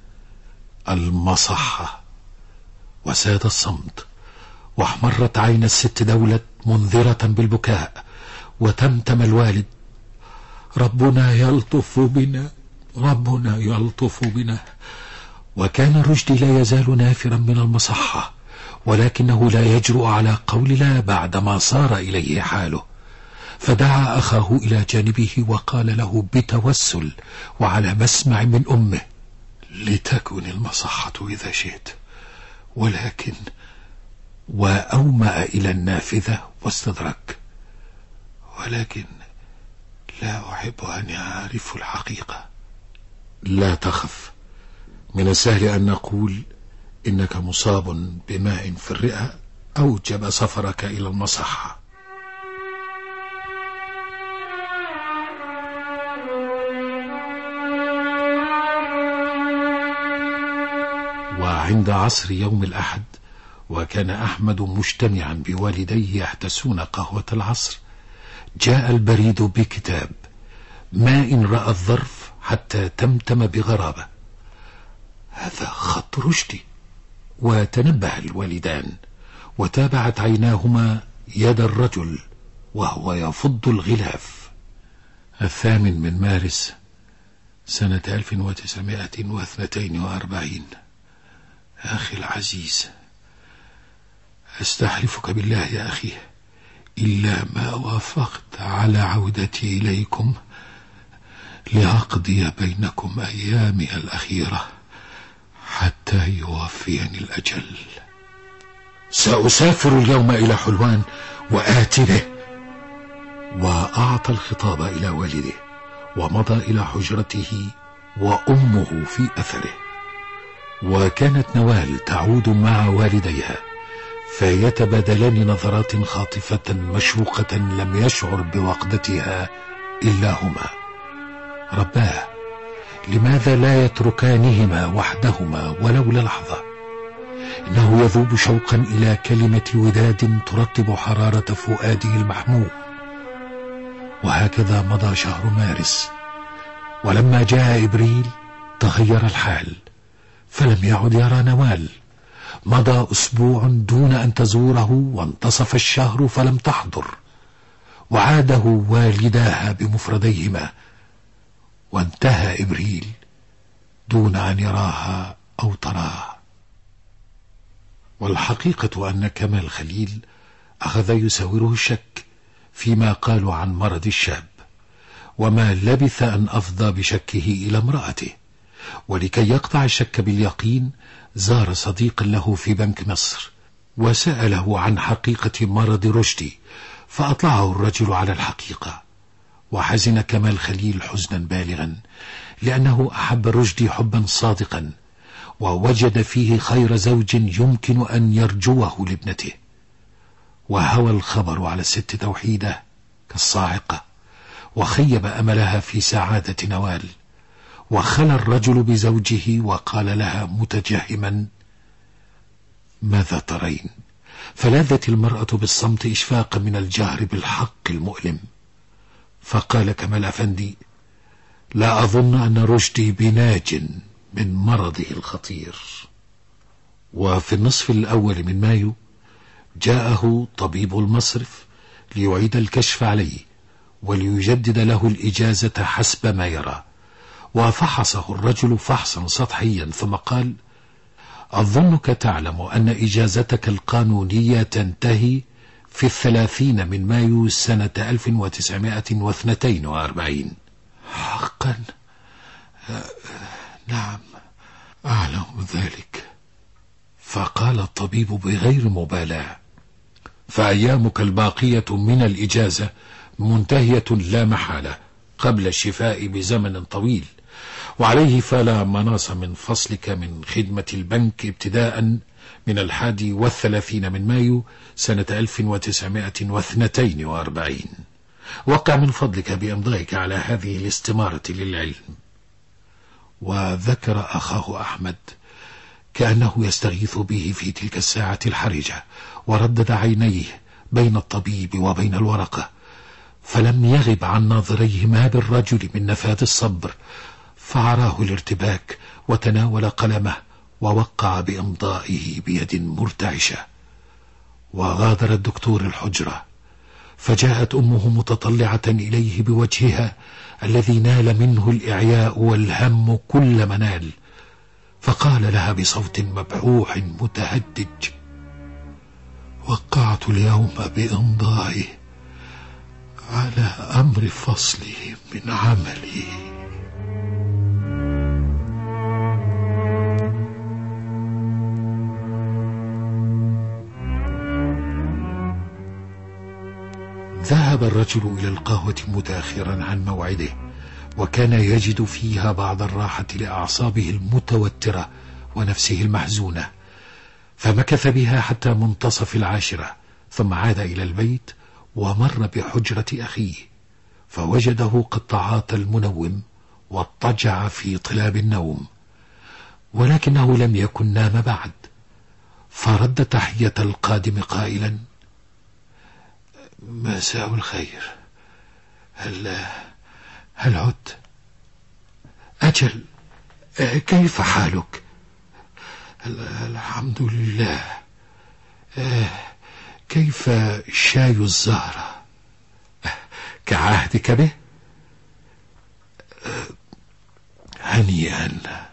المصحة. وساد الصمت، واحمرت عين الست دولة منذرة بالبكاء، وتمتم الوالد: ربنا يلطف بنا، ربنا يلطف بنا. وكان رشدي لا يزال نافرا من المصحة، ولكنه لا يجرؤ على قول لا بعدما صار إليه حاله. فدعا أخاه إلى جانبه وقال له بتوسل وعلى مسمع من أمه: لتكن المصحة إذا شئت، ولكن. وأومأ إلى النافذة واستدرك: ولكن لا أحب أن يعرفوا الحقيقة. لا تخف، من السهل أن نقول إنك مصاب بماء في الرئة أوجب سفرك إلى المصحة. وعند عصر يوم الأحد، وكان أحمد مجتمعا بوالديه يحتسون قهوة العصر، جاء البريد بكتاب: ما إن رأى الظرف حتى تمتم بغرابة. هذا خط رشدي. وتنبه الوالدان، وتابعت عيناهما يد الرجل وهو يفض الغلاف. 8 مارس سنة 1942. أخي العزيز، أستحلفك بالله يا أخي، إلا ما وافقت على عودتي إليكم لأقضي بينكم أيامي الأخيرة حتى يوفيني الأجل. سأسافر اليوم إلى حلوان وآتي به. وأعطى الخطاب إلى والده، ومضى إلى حجرته وأمه في أثره. وكانت نوال تعود مع والديها، فيتبادلان نظرات خاطفة مشوقة لم يشعر بوقدتها إلا هما. رباه، لماذا لا يتركانهما وحدهما ولو للحظة؟ إنه يذوب شوقا إلى كلمة وداد ترطب حرارة فؤاده المحموم. وهكذا مضى شهر مارس، ولما جاء إبريل تغير الحال، فلم يعد يرى نوال. مضى أسبوع دون أن تزوره، وانتصف الشهر فلم تحضر، وعاده والداها بمفرديهما، وانتهى إبريل دون أن يراها أو تراه. والحقيقة أن كمال خليل أخذ يساوره الشك فيما قالوا عن مرض الشاب، وما لبث أن أفضى بشكه إلى امرأته. ولكي يقطع الشك باليقين زار صديقا له في بنك مصر وسأله عن حقيقة مرض رشدي، فأطلعه الرجل على الحقيقة. وحزن كمال خليل حزنا بالغا، لأنه أحب رشدي حبا صادقا، ووجد فيه خير زوج يمكن أن يرجوه لابنته. وهوى الخبر على الست توحيدة كالصاعقة، وخيب أملها في سعادة نوال. وخلى الرجل بزوجه وقال لها متجهما: ماذا ترين؟ فلاذت المرأة بالصمت إشفاقا من الجهر بالحق المؤلم. فقال كمال أفندي: لا أظن أن رشدي بناج من مرضه الخطير. وفي النصف الأول من مايو جاءه طبيب المصرف ليعيد الكشف عليه وليجدد له الإجازة حسب ما يرى. وفحصه الرجل فحصا سطحيا ثم قال: أظنك تعلم أن إجازتك القانونية تنتهي في 30 من مايو سنة 1942. حقا؟ نعم أعلم ذلك. فقال الطبيب بغير مبالاة: فأيامك الباقية من الإجازة منتهية لا محالة قبل الشفاء بزمن طويل، وعليه فلا مناص من فصلك من خدمة البنك ابتداء من 31 من مايو سنة 1942. وقع من فضلك بإمضائك على هذه الاستمارة للعلم. وذكر أخاه أحمد كأنه يستغيث به في تلك الساعة الحرجة، وردد عينيه بين الطبيب وبين الورقة، فلم يغب عن ناظريه ما بالرجل من نفاذ الصبر، فعراه الارتباك وتناول قلمه ووقع بإمضائه بيد مرتعشة. وغادر الدكتور الحجرة، فجاءت أمه متطلعة إليه بوجهها الذي نال منه الإعياء والهم كل منال، فقال لها بصوت مبحوح متهدج: وقعت اليوم بإمضائي على أمر فصله من عملي. ذهب الرجل إلى القهوة متأخرا عن موعده، وكان يجد فيها بعض الراحة لأعصابه المتوترة ونفسه المحزونة، فمكث بها حتى منتصف 10، ثم عاد إلى البيت ومر بحجرة أخيه، فوجده قد تعاطى المنوم واضطجع في طلاب النوم، ولكنه لم يكن نام بعد، فرد تحية القادم قائلا: مساء الخير، هل عدت؟ أجل، كيف حالك؟ الحمد لله. كيف شاي الزهرة؟ كعهدك به؟ هنيئا.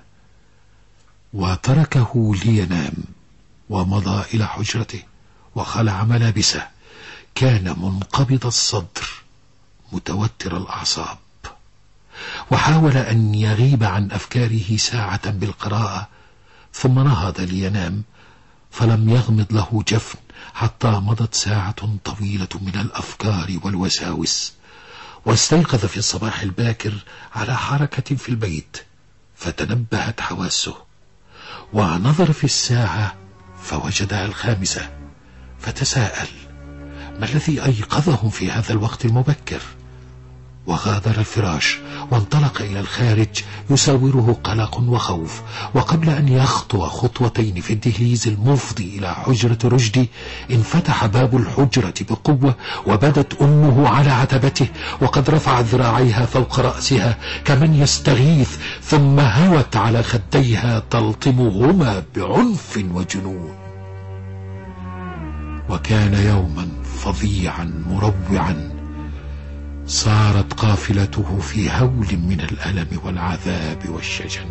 وتركه لينام ومضى إلى حجرته وخلع ملابسه. كان منقبض الصدر متوتر الأعصاب، وحاول أن يغيب عن أفكاره ساعة بالقراءة، ثم نهض لينام، فلم يغمض له جفن حتى مضت ساعة طويلة من الأفكار والوساوس، واستيقظ في الصباح الباكر على حركة في البيت، فتنبهت حواسه، ونظر في الساعة فوجدها 5، فتساءل: ما الذي أيقظهم في هذا الوقت المبكر؟ وغادر الفراش وانطلق إلى الخارج يساوره قلق وخوف. وقبل أن يخطو خطوتين في الدهليز المفضي إلى حجرة رشدي انفتح باب الحجرة بقوة، وبدت أمه على عتبته وقد رفعت ذراعيها فوق رأسها كمن يستغيث، ثم هوت على خديها تلطمهما بعنف وجنون. وكان يوما فظيعا مروعا، صارت قافلته في هول من الألم والعذاب والشجن.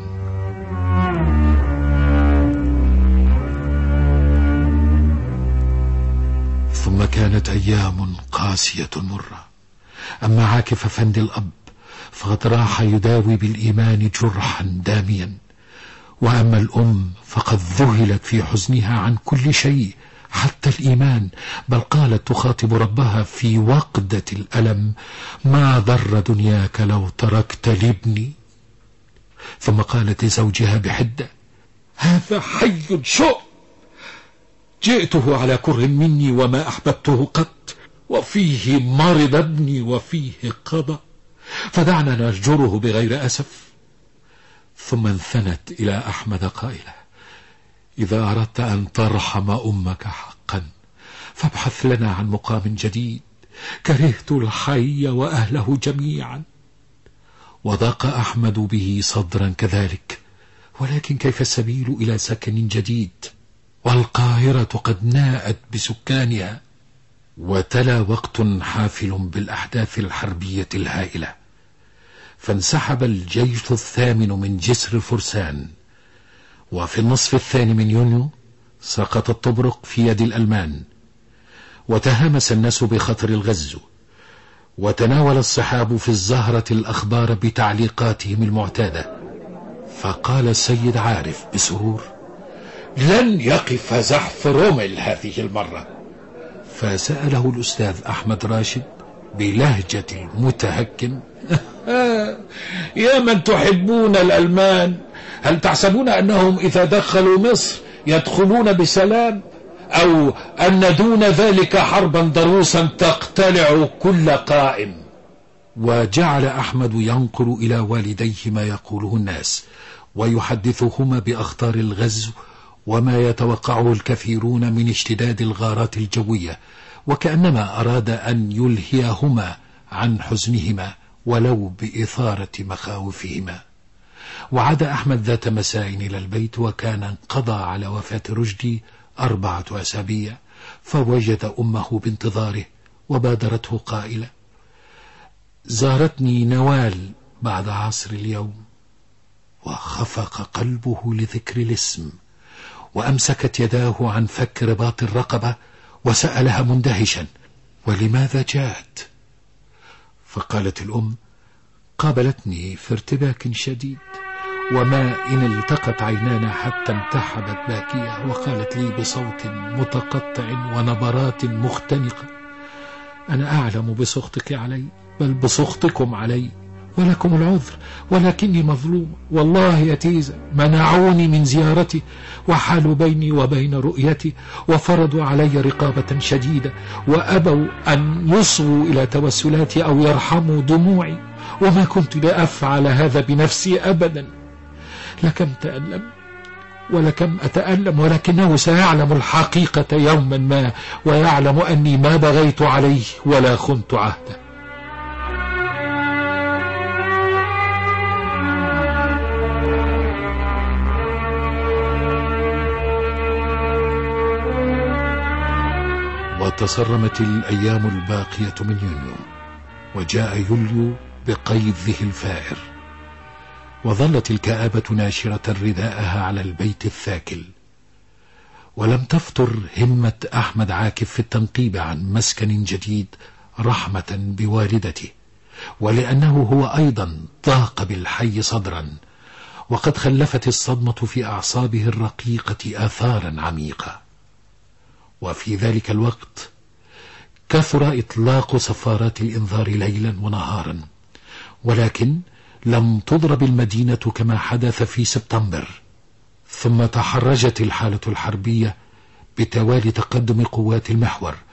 ثم كانت أيام قاسية مرة. أما عاكف أفندي الأب فقد راح يداوي بالإيمان جرحا داميا، وأما الأم فقد ذهلت في حزنها عن كل شيء حتى الإيمان، بل قالت تخاطب ربها في وقدة الألم: ما ضر دنياك لو تركت لابني. ثم قالت لزوجها بحدة: هذا حي شؤم، جئته على كره مني وما أحببته قط، وفيه مرض ابني وفيه قضى، فدعنا نرجره بغير أسف. ثم انثنت إلى أحمد قائلة: إذا أردت أن ترحم أمك حقا فابحث لنا عن مقام جديد، كرهت الحي وأهله جميعا. وضاق أحمد به صدرا كذلك، ولكن كيف السبيل إلى سكن جديد والقاهرة قد ناءت بسكانها؟ وتلا وقت حافل بالأحداث الحربية الهائلة، فانسحب الجيش الثامن من جسر فرسان، وفي النصف الثاني من يونيو سقط الطبرق في يد الألمان، وتهامس الناس بخطر الغزو، وتناول الصحاب في الزهرة الأخبار بتعليقاتهم المعتادة. فقال السيد عارف بسرور: لن يقف زحف رومل هذه المرة. فسأله الأستاذ أحمد راشد بلهجة المتهكم: يا من تحبون الألمان، هل تحسبون أنهم إذا دخلوا مصر يدخلون بسلام، أو أن دون ذلك حربا ضروسا تقتلع كل قائم؟ وجعل أحمد ينقل إلى والديه ما يقوله الناس، ويحدثهما بأخطار الغزو وما يتوقعه الكثيرون من اشتداد الغارات الجوية، وكأنما أراد أن يلهيهما عن حزنهما ولو بإثارة مخاوفهما. وعاد أحمد ذات مساء إلى البيت، وكان انقضى على وفاة رشدي 4 أسابيع، فوجد أمه بانتظاره وبادرته قائلة: زارتني نوال بعد عصر اليوم. وخفق قلبه لذكر الاسم، وأمسكت يداه عن فك رباط الرقبة، وسألها مندهشا: ولماذا جاءت؟ فقالت الأم: قابلتني في ارتباك شديد، وما إن التقت عينانا حتى انتحبت باكية، وقالت لي بصوت متقطع ونبرات مختنقة: أنا أعلم بسخطك علي، بل بسخطكم علي، ولكم العذر، ولكني مظلوم والله يا تيزة. منعوني من زيارتي وحالوا بيني وبين رؤيتي، وفرضوا علي رقابة شديدة، وأبوا أن يصغوا إلى توسلاتي أو يرحموا دموعي، وما كنت لأفعل هذا بنفسي أبدا. لكم تألم ولكم أتألم، ولكنه سيعلم الحقيقة يوما ما، ويعلم أني ما بغيت عليه ولا خنت عهده. وتصرمت الأيام الباقية من يونيو، وجاء يوليو بقيضه الفائر، وظلت الكآبة ناشرة رداءها على البيت الثاكل. ولم تفتر همة أحمد عاكف في التنقيب عن مسكن جديد رحمة بوالدته، ولأنه هو أيضا ضاق بالحي صدرا، وقد خلفت الصدمة في أعصابه الرقيقة آثارا عميقة. وفي ذلك الوقت كثر إطلاق صفارات الإنذار ليلا ونهارا، ولكن لم تضرب المدينة كما حدث في سبتمبر. ثم تحرجت الحالة الحربية بتوالي تقدم قوات المحور،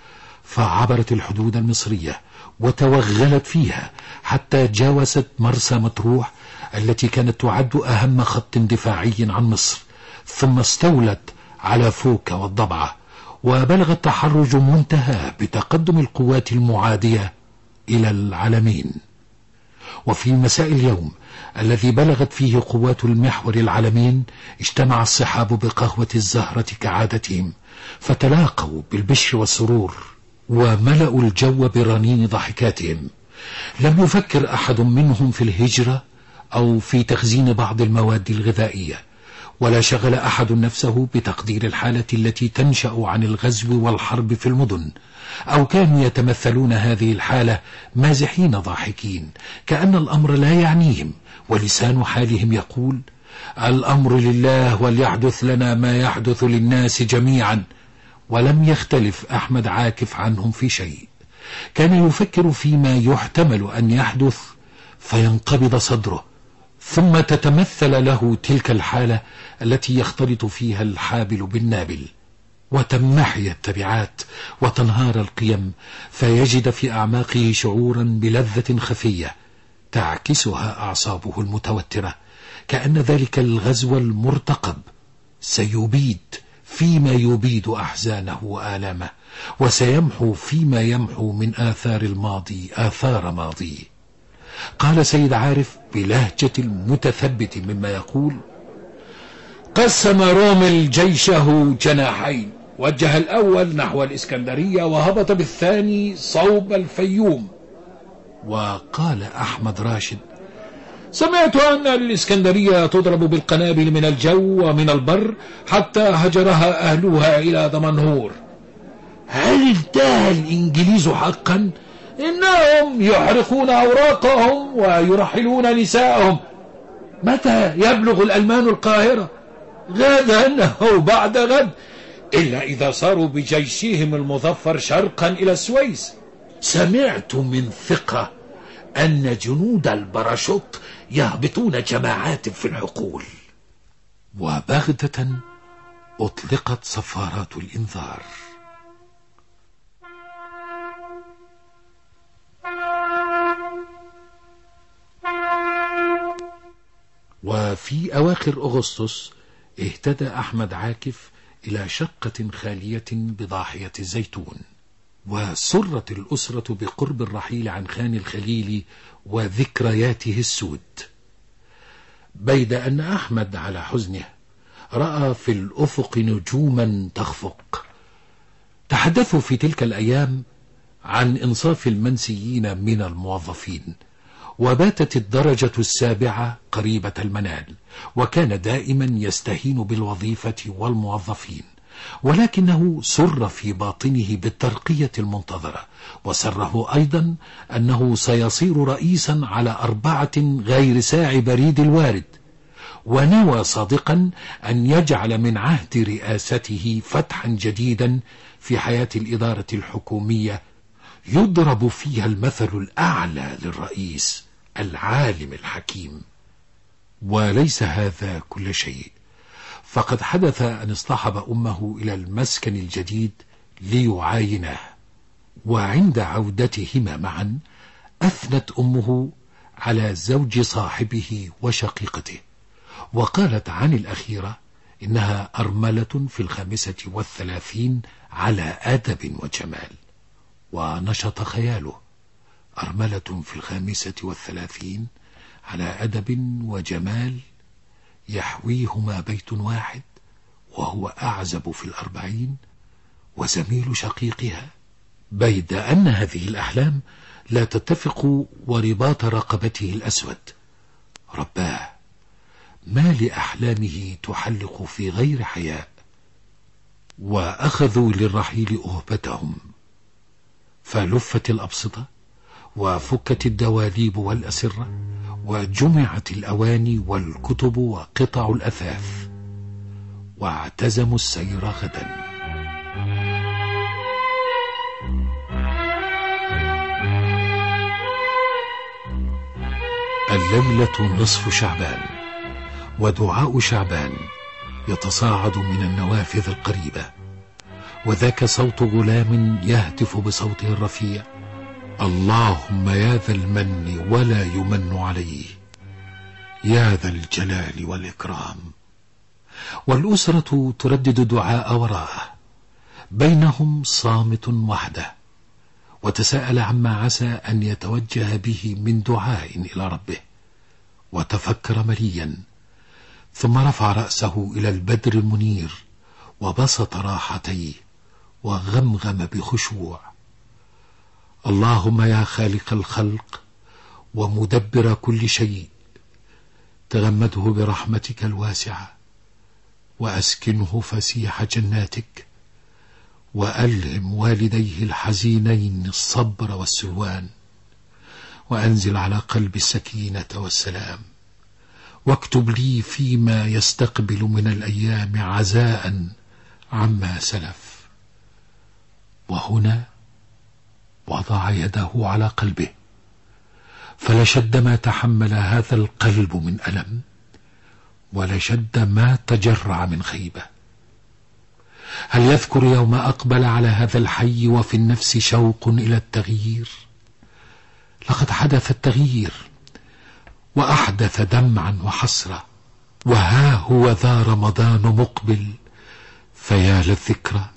فعبرت الحدود المصرية وتوغلت فيها حتى جاوزت مرسى مطروح التي كانت تعد أهم خط دفاعي عن مصر، ثم استولت على فوكا والضبعة، وبلغ التحرج منتهى بتقدم القوات المعادية إلى العلمين. وفي مساء اليوم الذي بلغت فيه قوات المحور العلمين اجتمع الصحاب بقهوة الزهرة كعادتهم، فتلاقوا بالبشر والسرور وملأوا الجو برنين ضحكاتهم. لم يفكر أحد منهم في الهجرة أو في تخزين بعض المواد الغذائية، ولا شغل أحد نفسه بتقدير الحالة التي تنشأ عن الغزو والحرب في المدن، أو كانوا يتمثلون هذه الحالة مازحين ضاحكين كأن الأمر لا يعنيهم، ولسان حالهم يقول: الأمر لله وليحدث لنا ما يحدث للناس جميعا. ولم يختلف أحمد عاكف عنهم في شيء، كان يفكر فيما يحتمل أن يحدث فينقبض صدره، ثم تتمثل له تلك الحالة التي يختلط فيها الحابل بالنابل، وتمحي التبعات وتنهار القيم، فيجد في أعماقه شعورا بلذة خفية تعكسها أعصابه المتوترة، كأن ذلك الغزو المرتقب سيبيد فيما يبيد أحزانه وآلامه، وسيمحو فيما يمحو من آثار الماضي آثار ماضيه. قال سيد عارف بلهجة المتثبت مما يقول: قسم رومل جيشه جناحين، وجه الأول نحو الإسكندرية وهبط بالثاني صوب الفيوم. وقال أحمد راشد: سمعت أن الإسكندرية تضرب بالقنابل من الجو ومن البر حتى هجرها أهلها إلى دمنهور. هل انتهى الإنجليز حقا؟ إنهم يحرقون أوراقهم ويرحلون نساءهم. متى يبلغ الألمان القاهرة؟ غدا أو بعد غد، إلا إذا صاروا بجيشهم المظفر شرقا إلى السويس. سمعت من ثقة أن جنود الباراشوت يهبطون جماعات في الحقول. وبغتة أطلقت صفارات الإنذار. وفي أواخر أغسطس اهتدى أحمد عاكف إلى شقة خالية بضاحية الزيتون، وسرت الأسرة بقرب الرحيل عن خان الخليلي وذكرياته السود، بيد أن أحمد على حزنه رأى في الأفق نجوما تخفق. تحدثوا في تلك الأيام عن إنصاف المنسيين من الموظفين، وباتت الدرجة السابعة قريبة المنال، وكان دائما يستهين بالوظيفة والموظفين، ولكنه سر في باطنه بالترقية المنتظرة، وسره أيضا أنه سيصير رئيسا على 4 غير ساع بريد الوارد، ونوى صادقا أن يجعل من عهد رئاسته فتحا جديدا في حياة الإدارة الحكومية يضرب فيها المثل الأعلى للرئيس العالم الحكيم. وليس هذا كل شيء، فقد حدث أن اصطحب أمه إلى المسكن الجديد ليعاينه، وعند عودتهما معا أثنت أمه على زوج صاحبه وشقيقته، وقالت عن الأخيرة إنها أرملة في 35 على أدب وجمال. ونشط خياله: أرملة في 35 على أدب وجمال، يحويهما بيت واحد، وهو أعزب في 40، وزميل شقيقها. بيد أن هذه الأحلام لا تتفق ورباط رقبته الأسود. رباه، ما لأحلامه تحلق في غير حياء. وأخذوا للرحيل أهبتهم، فلفت الأبسطة وفكت الدواليب والأسرة، وجمعت الأواني والكتب وقطع الأثاث، واعتزموا السير غدا. الليلة نصف شعبان، ودعاء شعبان يتصاعد من النوافذ القريبة، وذاك صوت غلام يهتف بصوته الرفيع: اللهم يا ذا المن ولا يمن عليه، يا ذا الجلال والإكرام. والأسرة تردد دعاء وراءه، بينهم صامت وحده، وتساءل عما عسى أن يتوجه به من دعاء إلى ربه، وتفكر مليا، ثم رفع رأسه إلى البدر المنير وبسط راحتيه وغمغم بخشوع: اللهم يا خالق الخلق ومدبر كل شيء، تغمده برحمتك الواسعة، وأسكنه فسيح جناتك، وألهم والديه الحزينين الصبر والسلوان، وأنزل على قلب السكينة والسلام، واكتب لي فيما يستقبل من الأيام عزاء عما سلف. وهنا وضع يده على قلبه، فلشد ما تحمل هذا القلب من ألم، ولشد ما تجرع من خيبة. هل يذكر يوم أقبل على هذا الحي وفي النفس شوق إلى التغيير؟ لقد حدث التغيير، وأحدث دمعا وحسرة، وها هو ذا رمضان مقبل، فيا للذكرى.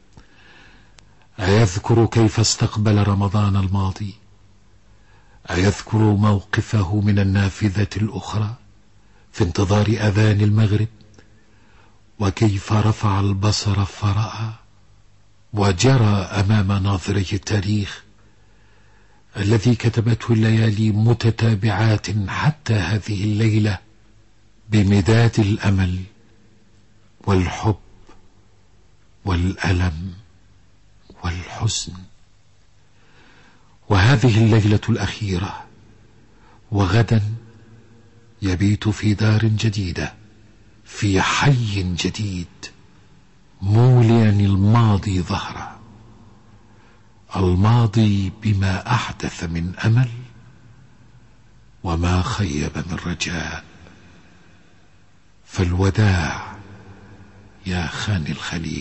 أيذكر كيف استقبل رمضان الماضي؟ أيذكر موقفه من النافذة الأخرى في انتظار أذان المغرب، وكيف رفع البصر فرأى وجرى أمام ناظري التاريخ الذي كتبته الليالي متتابعات حتى هذه الليلة بمداد الأمل والحب والألم والحزن. وهذه الليلة الأخيرة، وغدا يبيت في دار جديدة في حي جديد، موليا الماضي ظهره، الماضي بما أحدث من أمل وما خيب من رجاء. فالوداع يا خان الخليل.